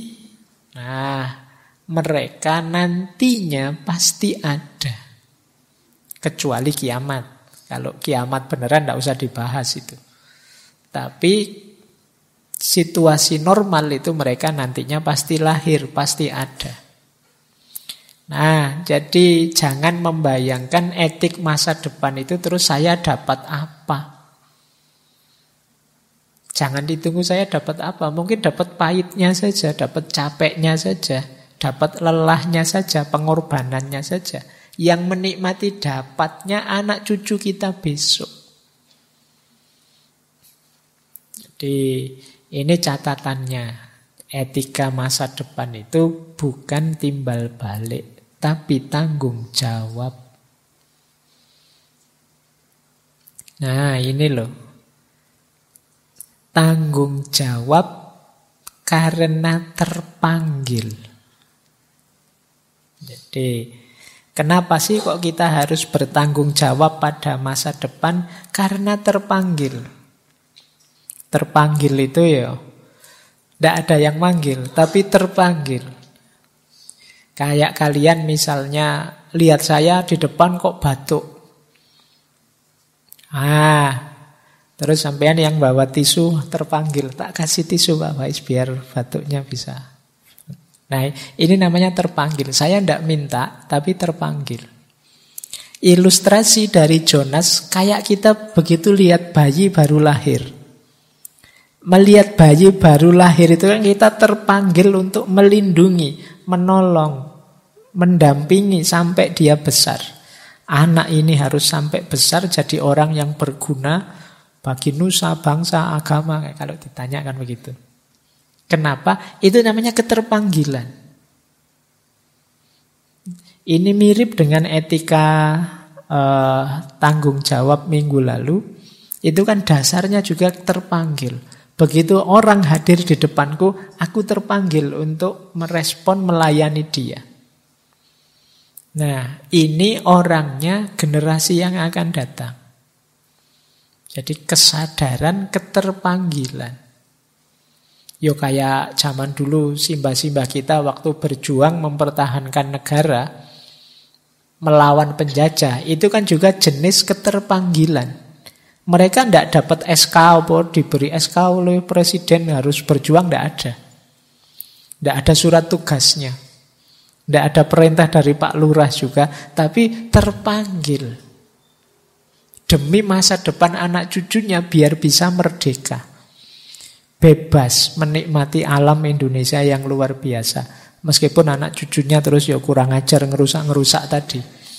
S1: mereka nantinya pasti ada. Kecuali kiamat. Kalau kiamat beneran tidak usah dibahas itu. Tapi situasi normal itu mereka nantinya pasti lahir, pasti ada. Nah, jadi jangan membayangkan etik masa depan itu terus saya dapat apa. Jangan ditunggu saya dapat apa. Mungkin dapat pahitnya saja, dapat capeknya saja, dapat lelahnya saja, pengorbanannya saja. Yang menikmati dapatnya anak cucu kita besok. Jadi ini catatannya. Etika masa depan itu bukan timbal balik, tapi tanggung jawab. Nah, ini loh. Tanggung jawab karena terpanggil. Jadi, kenapa sih kok kita harus bertanggung jawab pada masa depan? Karena terpanggil. Terpanggil itu ya tidak ada yang manggil, tapi terpanggil. Kayak kalian misalnya lihat saya di depan kok batuk. Terus sampean yang bawa tisu terpanggil. Tak kasih tisu Pak Faiz biar batuknya bisa. Nah, ini namanya terpanggil. Saya tidak minta, tapi terpanggil. Ilustrasi dari Jonas, kayak kita begitu lihat bayi baru lahir. Melihat bayi baru lahir itu kan kita terpanggil untuk melindungi, menolong, mendampingi sampai dia besar. Anak ini harus sampai besar jadi orang yang berguna bagi nusa, bangsa, agama. Kalau ditanya kan begitu. Kenapa? Itu namanya keterpanggilan. Ini mirip dengan etika tanggung jawab minggu lalu. Itu kan dasarnya juga terpanggil. Begitu orang hadir di depanku, aku terpanggil untuk merespon, melayani dia. Nah, ini orangnya generasi yang akan datang. Jadi kesadaran keterpanggilan. Yo kayak zaman dulu simbah-simbah kita waktu berjuang mempertahankan negara, melawan penjajah, itu kan juga jenis keterpanggilan. Mereka tidak dapat SK atau diberi SK oleh presiden harus berjuang, tidak ada. Tidak ada surat tugasnya. Tidak ada perintah dari Pak Lurah juga, tapi terpanggil. Demi masa depan anak cucunya biar bisa merdeka. Bebas menikmati alam Indonesia yang luar biasa. Meskipun anak cucunya terus ya kurang ajar, ngerusak-ngerusak tadi.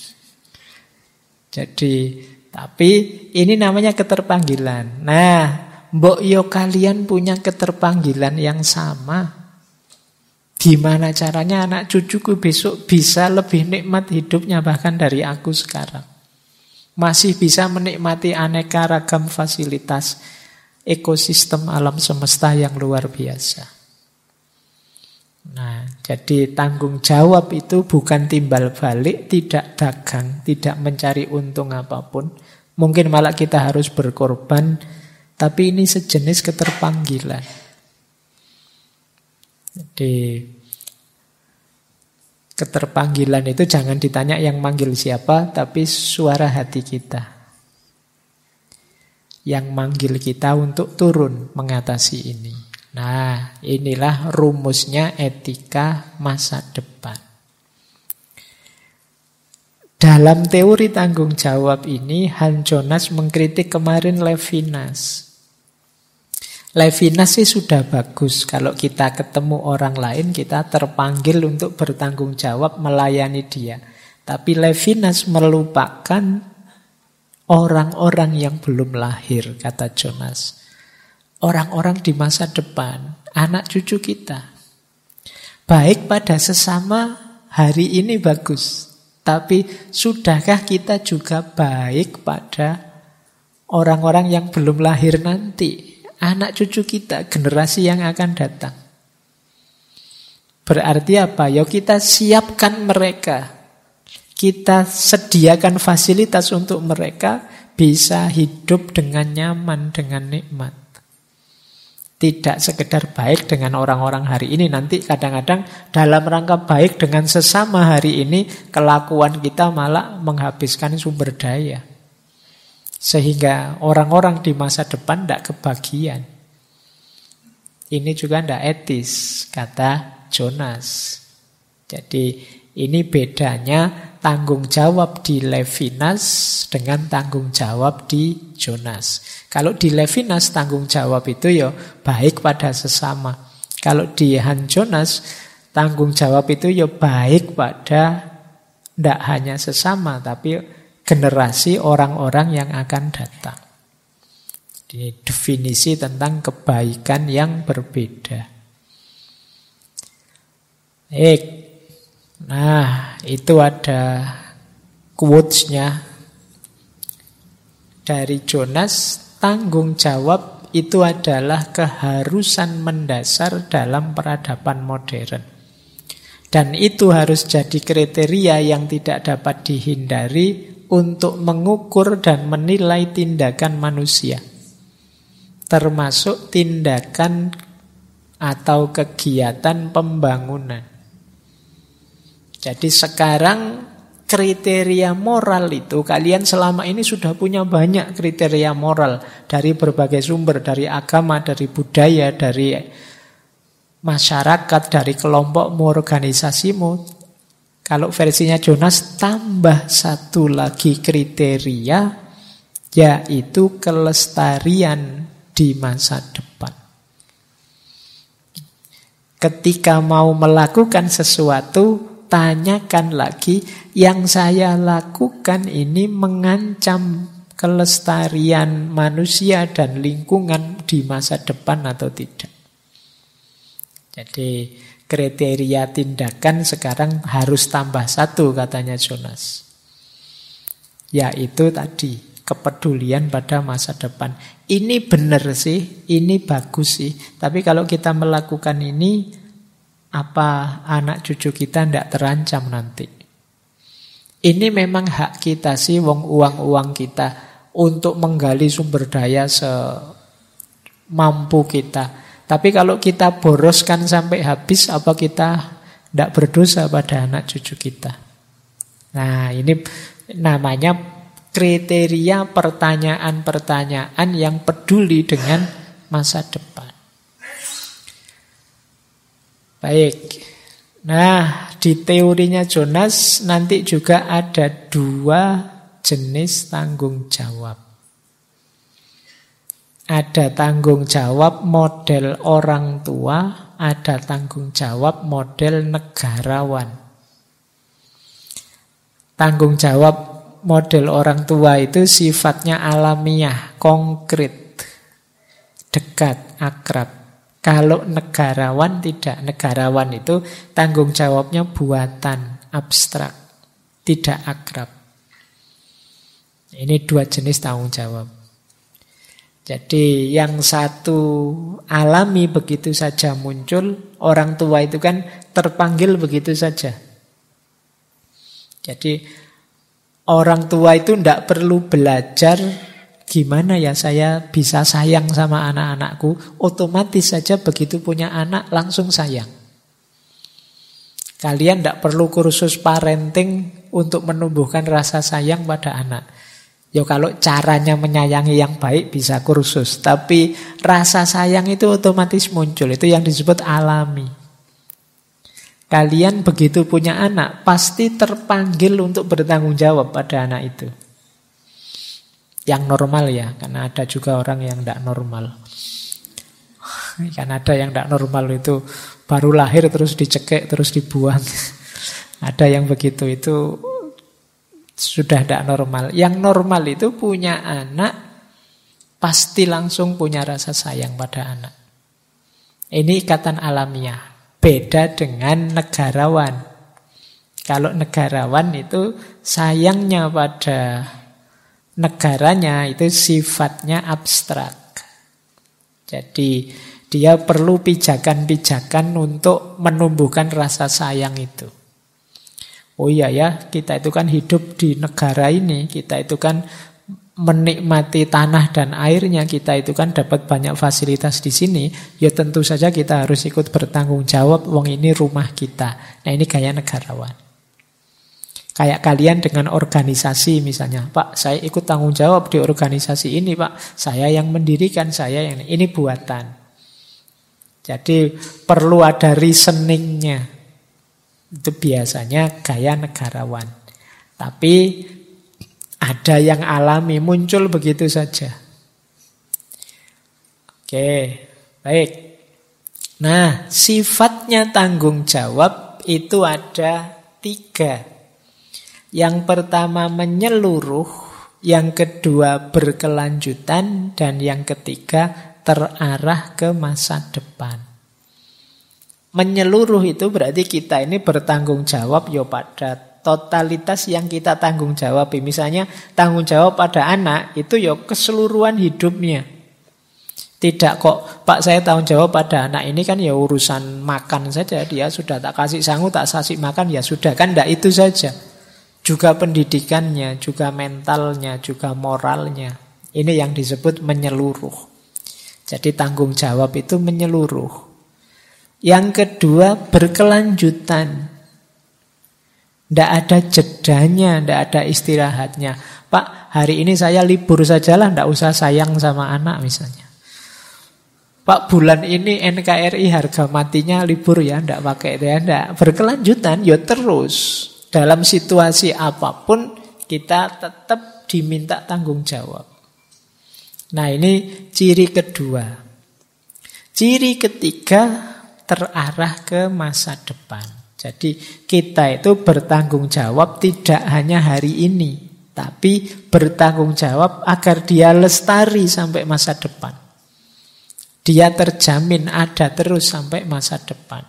S1: Jadi tapi ini namanya keterpanggilan. Nah, mbok yo kalian punya keterpanggilan yang sama. Gimana caranya anak cucuku besok bisa lebih nikmat hidupnya bahkan dari aku sekarang. Masih bisa menikmati aneka ragam fasilitas ekosistem alam semesta yang luar biasa. Nah, jadi tanggung jawab itu bukan timbal balik, tidak dagang, tidak mencari untung apapun. Mungkin malah kita harus berkorban, tapi ini sejenis keterpanggilan. Jadi keterpanggilan itu jangan ditanya yang manggil siapa, tapi suara hati kita yang manggil kita untuk turun mengatasi ini. Nah, inilah rumusnya etika masa depan. Dalam teori tanggung jawab ini, Hans Jonas mengkritik kemarin Levinas. Levinas sih sudah bagus. Kalau kita ketemu orang lain, kita terpanggil untuk bertanggung jawab melayani dia. Tapi Levinas melupakan orang-orang yang belum lahir, kata Jonas. Orang-orang di masa depan, anak cucu kita. Baik pada sesama hari ini bagus. Tapi sudahkah kita juga baik pada orang-orang yang belum lahir nanti? Anak cucu kita, generasi yang akan datang. Berarti apa? Ya kita siapkan mereka. Kita sediakan fasilitas untuk mereka bisa hidup dengan nyaman, dengan nikmat. Tidak sekedar baik dengan orang-orang hari ini. Nanti kadang-kadang dalam rangka baik dengan sesama hari ini, kelakuan kita malah menghabiskan sumber daya. Sehingga orang-orang di masa depan tidak kebagian. Ini juga tidak etis, kata Jonas. Jadi ini bedanya tanggung jawab di Levinas dengan tanggung jawab di Jonas. Kalau di Levinas tanggung jawab itu ya baik pada sesama. Kalau di Hans Jonas tanggung jawab itu ya baik pada tidak hanya sesama tapi generasi orang-orang yang akan datang. Ini definisi tentang kebaikan yang berbeda. Nah, itu ada quotes-nya dari Jonas. Tanggung jawab itu adalah keharusan mendasar dalam peradaban modern. Dan itu harus jadi kriteria yang tidak dapat dihindari untuk mengukur dan menilai tindakan manusia. Termasuk tindakan atau kegiatan pembangunan. Jadi sekarang kriteria moral itu, kalian selama ini sudah punya banyak kriteria moral dari berbagai sumber, dari agama, dari budaya, dari masyarakat, dari kelompokmu, organisasimu. Kalau versinya Jonas, tambah satu lagi kriteria, yaitu kelestarian di masa depan. Ketika mau melakukan sesuatu, tanyakan lagi, yang saya lakukan ini mengancam kelestarian manusia dan lingkungan di masa depan atau tidak. Jadi kriteria tindakan sekarang harus tambah satu, katanya Jonas. Yaitu tadi, kepedulian pada masa depan. Ini benar sih, ini bagus sih. Tapi kalau kita melakukan ini, apa anak cucu kita tidak terancam nanti? Ini memang hak kita sih, uang-uang kita, untuk menggali sumber daya semampu kita. Tapi kalau kita boroskan sampai habis, apa kita tidak berdosa pada anak cucu kita? Nah, ini namanya kriteria pertanyaan-pertanyaan yang peduli dengan masa depan. Baik. Nah, di teorinya Jonas nanti juga ada dua jenis tanggung jawab. Ada tanggung jawab model orang tua, ada tanggung jawab model negarawan. Tanggung jawab model orang tua itu sifatnya alamiah, konkret, dekat, akrab. Kalau negarawan tidak. Negarawan itu tanggung jawabnya buatan, abstrak, tidak akrab. Ini dua jenis tanggung jawab. Jadi yang satu alami begitu saja muncul, orang tua itu kan terpanggil begitu saja. Jadi orang tua itu tidak perlu belajar gimana ya saya bisa sayang sama anak-anakku. Otomatis saja begitu punya anak langsung sayang. Kalian tidak perlu kursus parenting untuk menumbuhkan rasa sayang pada anak. Ya kalau caranya menyayangi yang baik bisa kursus, tapi rasa sayang itu otomatis muncul. Itu yang disebut alami. Kalian begitu punya anak, pasti terpanggil untuk bertanggung jawab pada anak itu. Yang normal ya, karena ada juga orang yang tidak normal. Kan ada yang tidak normal itu baru lahir terus dicekek, terus dibuang. Ada yang begitu, itu sudah tidak normal. Yang normal itu punya anak, pasti langsung punya rasa sayang pada anak. Ini ikatan alamiah. Beda dengan negarawan. Kalau negarawan itu sayangnya pada negaranya itu sifatnya abstrak. Jadi dia perlu pijakan-pijakan untuk menumbuhkan rasa sayang itu. Oh iya ya, kita itu kan hidup di negara ini, kita itu kan menikmati tanah dan airnya, kita itu kan dapat banyak fasilitas di sini, ya tentu saja kita harus ikut bertanggung jawab, wong ini rumah kita. Nah ini gaya negarawan. Kayak kalian dengan organisasi misalnya, Pak saya ikut tanggung jawab di organisasi ini Pak, saya yang mendirikan, saya yang ini buatan. Jadi perlu ada reasoningnya. Itu biasanya gaya negarawan. Tapi ada yang alami, muncul begitu saja. Oke, baik. Nah, sifatnya tanggung jawab itu ada 3. Yang pertama menyeluruh, yang kedua berkelanjutan, dan yang ketiga terarah ke masa depan. Menyeluruh itu berarti kita ini bertanggung jawab ya pada totalitas yang kita tanggung jawab. Misalnya tanggung jawab pada anak itu ya keseluruhan hidupnya. Tidak kok Pak saya tanggung jawab pada anak ini kan ya urusan makan saja. Dia sudah tak kasih sangu, tak kasih makan ya sudah. Kan tidak itu saja. Juga pendidikannya, juga mentalnya, juga moralnya. Ini yang disebut menyeluruh. Jadi tanggung jawab itu menyeluruh. Yang kedua berkelanjutan. Tidak ada jedanya, tidak ada istirahatnya. Pak, hari ini saya libur sajalah, tidak usah sayang sama anak misalnya. Pak, bulan ini NKRI harga matinya libur ya, tidak pakai ya, tidak. Berkelanjutan, ya terus. Dalam situasi apapun kita tetap diminta tanggung jawab. Nah ini ciri kedua. Ciri ketiga terarah ke masa depan. Jadi kita itu bertanggung jawab tidak hanya hari ini, tapi bertanggung jawab agar dia lestari sampai masa depan. Dia terjamin ada terus sampai masa depan.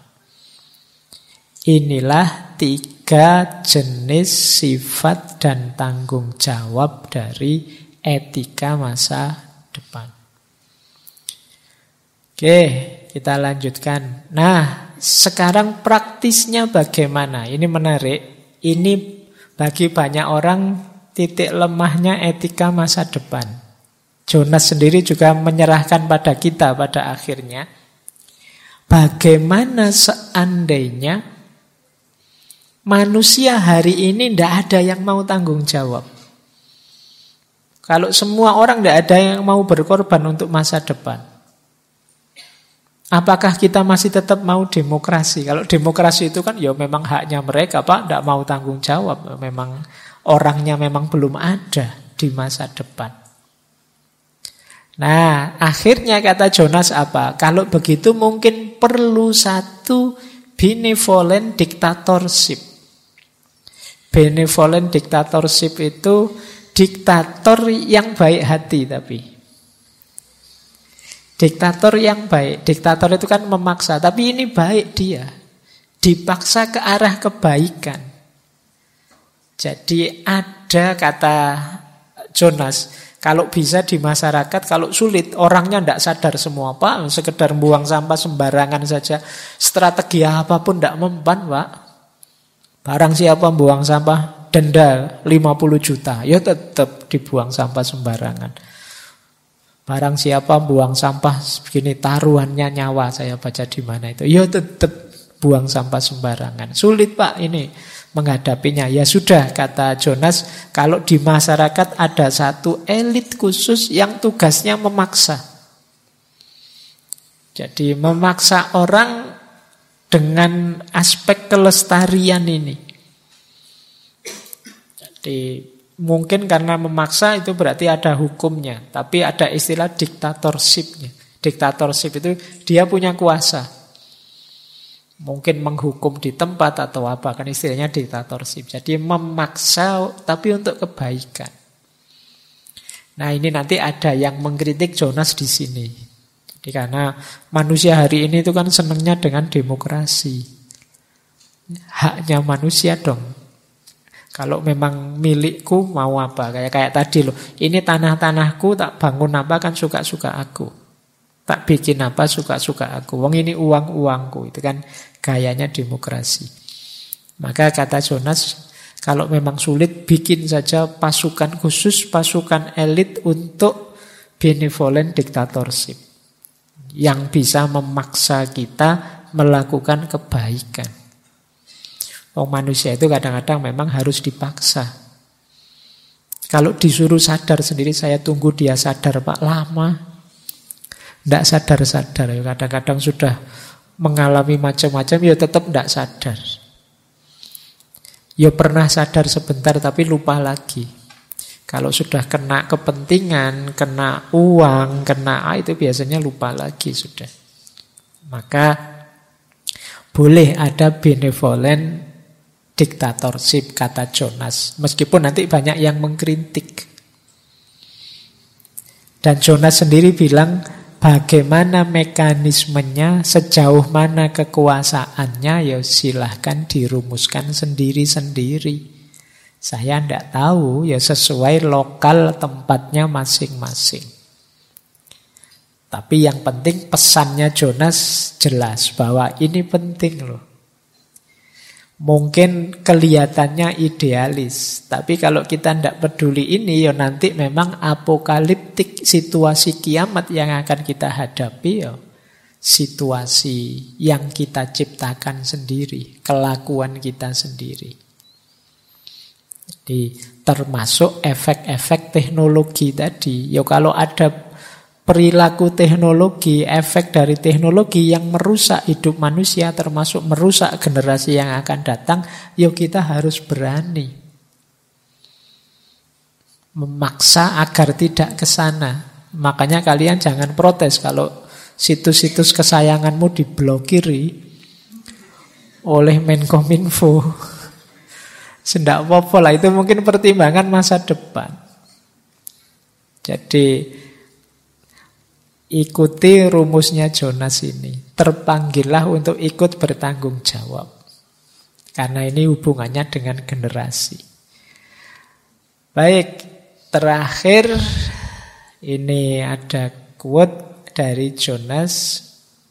S1: Inilah 3 jenis sifat dan tanggung jawab dari etika masa depan. Oke, kita lanjutkan. Nah, sekarang praktisnya bagaimana? Ini menarik. Ini bagi banyak orang titik lemahnya etika masa depan. Jonas sendiri juga menyerahkan pada kita pada akhirnya. Bagaimana seandainya manusia hari ini tidak ada yang mau tanggung jawab? Kalau semua orang tidak ada yang mau berkorban untuk masa depan, apakah kita masih tetap mau demokrasi? Kalau demokrasi itu kan ya memang haknya mereka Pak, tidak mau tanggung jawab. Memang orangnya memang belum ada di masa depan. Nah, akhirnya kata Jonas apa? Kalau begitu mungkin perlu satu benevolent dictatorship. Benevolent dictatorship itu diktator yang baik hati tapi. Diktator yang baik. Diktator itu kan memaksa, tapi ini baik dia. Dipaksa ke arah kebaikan. Jadi ada kata Jonas, kalau bisa di masyarakat, kalau sulit orangnya tidak sadar semua Pak, sekedar buang sampah sembarangan saja, strategi apapun tidak mempan Pak. Barang siapa buang sampah denda 50 juta, ya tetap dibuang sampah sembarangan. Barang siapa buang sampah begini taruhannya nyawa, saya baca di mana itu, ya tetap buang sampah sembarangan. Sulit Pak ini menghadapinya. Ya sudah, kata Jonas, kalau di masyarakat ada satu elit khusus yang tugasnya memaksa. Jadi memaksa orang dengan aspek kelestarian ini. Jadi mungkin karena memaksa itu berarti ada hukumnya, tapi ada istilah diktatorshipnya. Diktatorship itu dia punya kuasa. Mungkin menghukum di tempat atau apa, kan istilahnya diktatorship. Jadi memaksa tapi untuk kebaikan. Nah, ini nanti ada yang mengkritik Jonas di sini. Jadi karena manusia hari ini itu kan senangnya dengan demokrasi. Haknya manusia dong. Kalau memang milikku mau apa? Kayak tadi loh. Ini tanah-tanahku, tak bangun apa kan suka-suka aku. Tak bikin apa suka-suka aku. Wong ini uang-uangku. Itu kan gayanya demokrasi. Maka kata Jonas, kalau memang sulit bikin saja pasukan khusus, pasukan elit untuk benevolent dictatorship. Yang bisa memaksa kita melakukan kebaikan. Wong manusia itu kadang-kadang memang harus dipaksa. Kalau disuruh sadar sendiri, saya tunggu dia sadar Pak, lama. Tidak sadar-sadar. Kadang-kadang sudah mengalami macam-macam, ya tetap tidak sadar. Ya pernah sadar sebentar, tapi lupa lagi. Kalau sudah kena kepentingan, kena uang, kena itu biasanya lupa lagi sudah. Maka boleh ada benevolent dictatorship, kata Jonas. Meskipun nanti banyak yang mengkritik. Dan Jonas sendiri bilang, bagaimana mekanismenya, sejauh mana kekuasaannya, ya silahkan dirumuskan sendiri-sendiri. Saya tidak tahu, ya sesuai lokal tempatnya masing-masing. Tapi yang penting pesannya Jonas jelas bahwa ini penting loh. Mungkin kelihatannya idealis, tapi kalau kita tidak peduli ini, ya nanti memang apokaliptik, situasi kiamat yang akan kita hadapi, ya situasi yang kita ciptakan sendiri, kelakuan kita sendiri. Jadi termasuk efek-efek teknologi tadi. Ya kalau ada perilaku teknologi, efek dari teknologi yang merusak hidup manusia, termasuk merusak generasi yang akan datang, ya kita harus berani memaksa agar tidak ke sana. Makanya kalian jangan protes kalau situs-situs kesayanganmu diblokiri oleh Menkominfo. Sendak apa-apa lah, itu mungkin pertimbangan masa depan. Jadi ikuti rumusnya Jonas ini. Terpanggillah untuk ikut bertanggung jawab. Karena ini hubungannya dengan generasi. Baik, terakhir ini ada quote dari Jonas.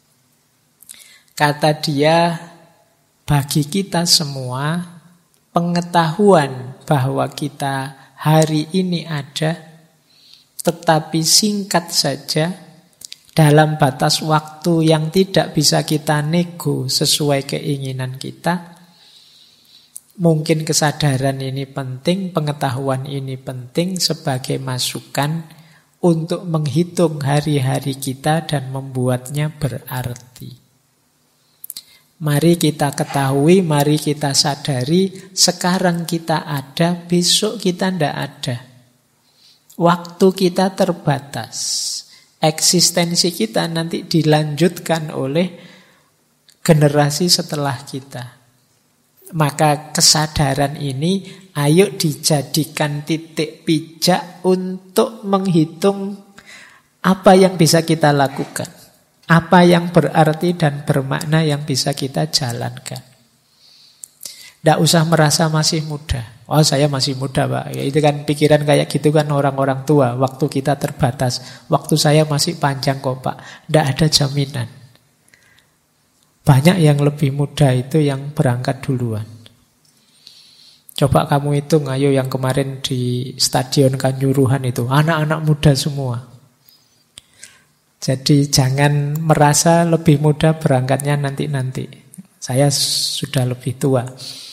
S1: Kata dia, bagi kita semua, pengetahuan bahwa kita hari ini ada, tetapi singkat saja, dalam batas waktu yang tidak bisa kita nego sesuai keinginan kita. Mungkin kesadaran ini penting, pengetahuan ini penting sebagai masukan untuk menghitung hari-hari kita dan membuatnya berarti. Mari kita ketahui, mari kita sadari, sekarang kita ada, besok kita tidak ada. Waktu kita terbatas. Eksistensi kita nanti dilanjutkan oleh generasi setelah kita. Maka kesadaran ini ayo dijadikan titik pijak untuk menghitung apa yang bisa kita lakukan. Apa yang berarti dan bermakna yang bisa kita jalankan. Tidak usah merasa masih muda. Oh, saya masih muda, Pak. Ya, itu kan pikiran kayak gitu kan orang-orang tua. Waktu kita terbatas. Waktu saya masih panjang kok, Pak. Tidak ada jaminan. Banyak yang lebih muda itu yang berangkat duluan. Coba kamu hitung, ayo yang kemarin di Stadion Kanjuruhan itu. Anak-anak muda semua. Jadi jangan merasa lebih muda berangkatnya nanti-nanti. Saya sudah lebih tua.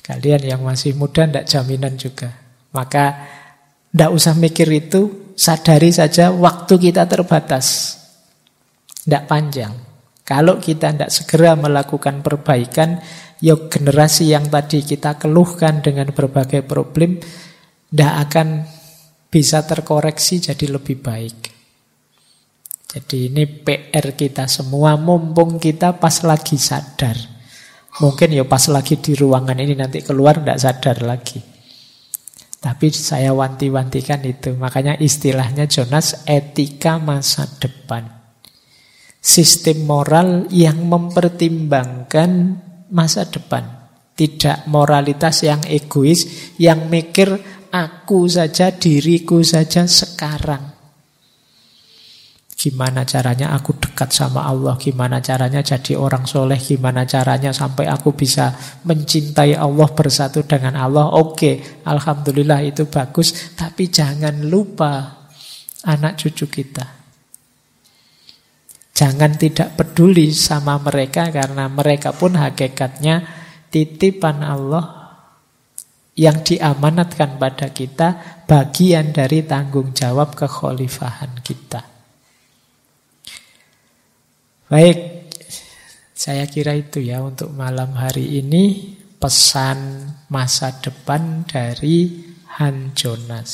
S1: Kalian yang masih muda tidak jaminan juga. Maka tidak usah mikir itu, sadari saja waktu kita terbatas. Tidak panjang. Kalau kita tidak segera melakukan perbaikan, ya generasi yang tadi kita keluhkan dengan berbagai problem, tidak akan bisa terkoreksi jadi lebih baik. Jadi ini PR kita semua, mumpung kita pas lagi sadar. Mungkin ya pas lagi di ruangan ini, nanti keluar tidak sadar lagi. Tapi saya wanti-wantikan itu. Makanya istilahnya Jonas, etika masa depan. Sistem moral yang mempertimbangkan masa depan. Tidak moralitas yang egois, yang mikir aku saja, diriku saja sekarang. Gimana caranya aku dekat sama Allah, gimana caranya jadi orang soleh, gimana caranya sampai aku bisa mencintai Allah, bersatu dengan Allah. Oke, alhamdulillah itu bagus. Tapi jangan lupa anak cucu kita. Jangan tidak peduli sama mereka, karena mereka pun hakikatnya titipan Allah yang diamanatkan pada kita, bagian dari tanggung jawab kekhalifahan kita. Baik, saya kira itu ya untuk malam hari ini, pesan masa depan dari Han Jonas.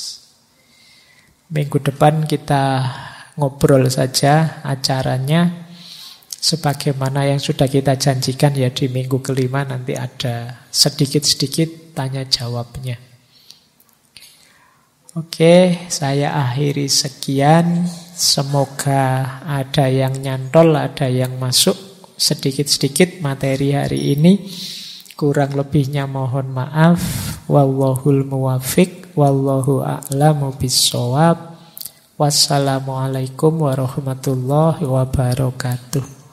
S1: Minggu depan kita ngobrol saja acaranya, sebagaimana yang sudah kita janjikan ya, di minggu kelima nanti ada sedikit-sedikit tanya jawabnya. Oke, saya akhiri sekian. Semoga ada yang nyantol, ada yang masuk sedikit-sedikit materi hari ini. Kurang lebihnya mohon maaf. Wallahul muwaffiq, wallahu a'lamu bissawab. Wassalamualaikum warahmatullahi wabarakatuh.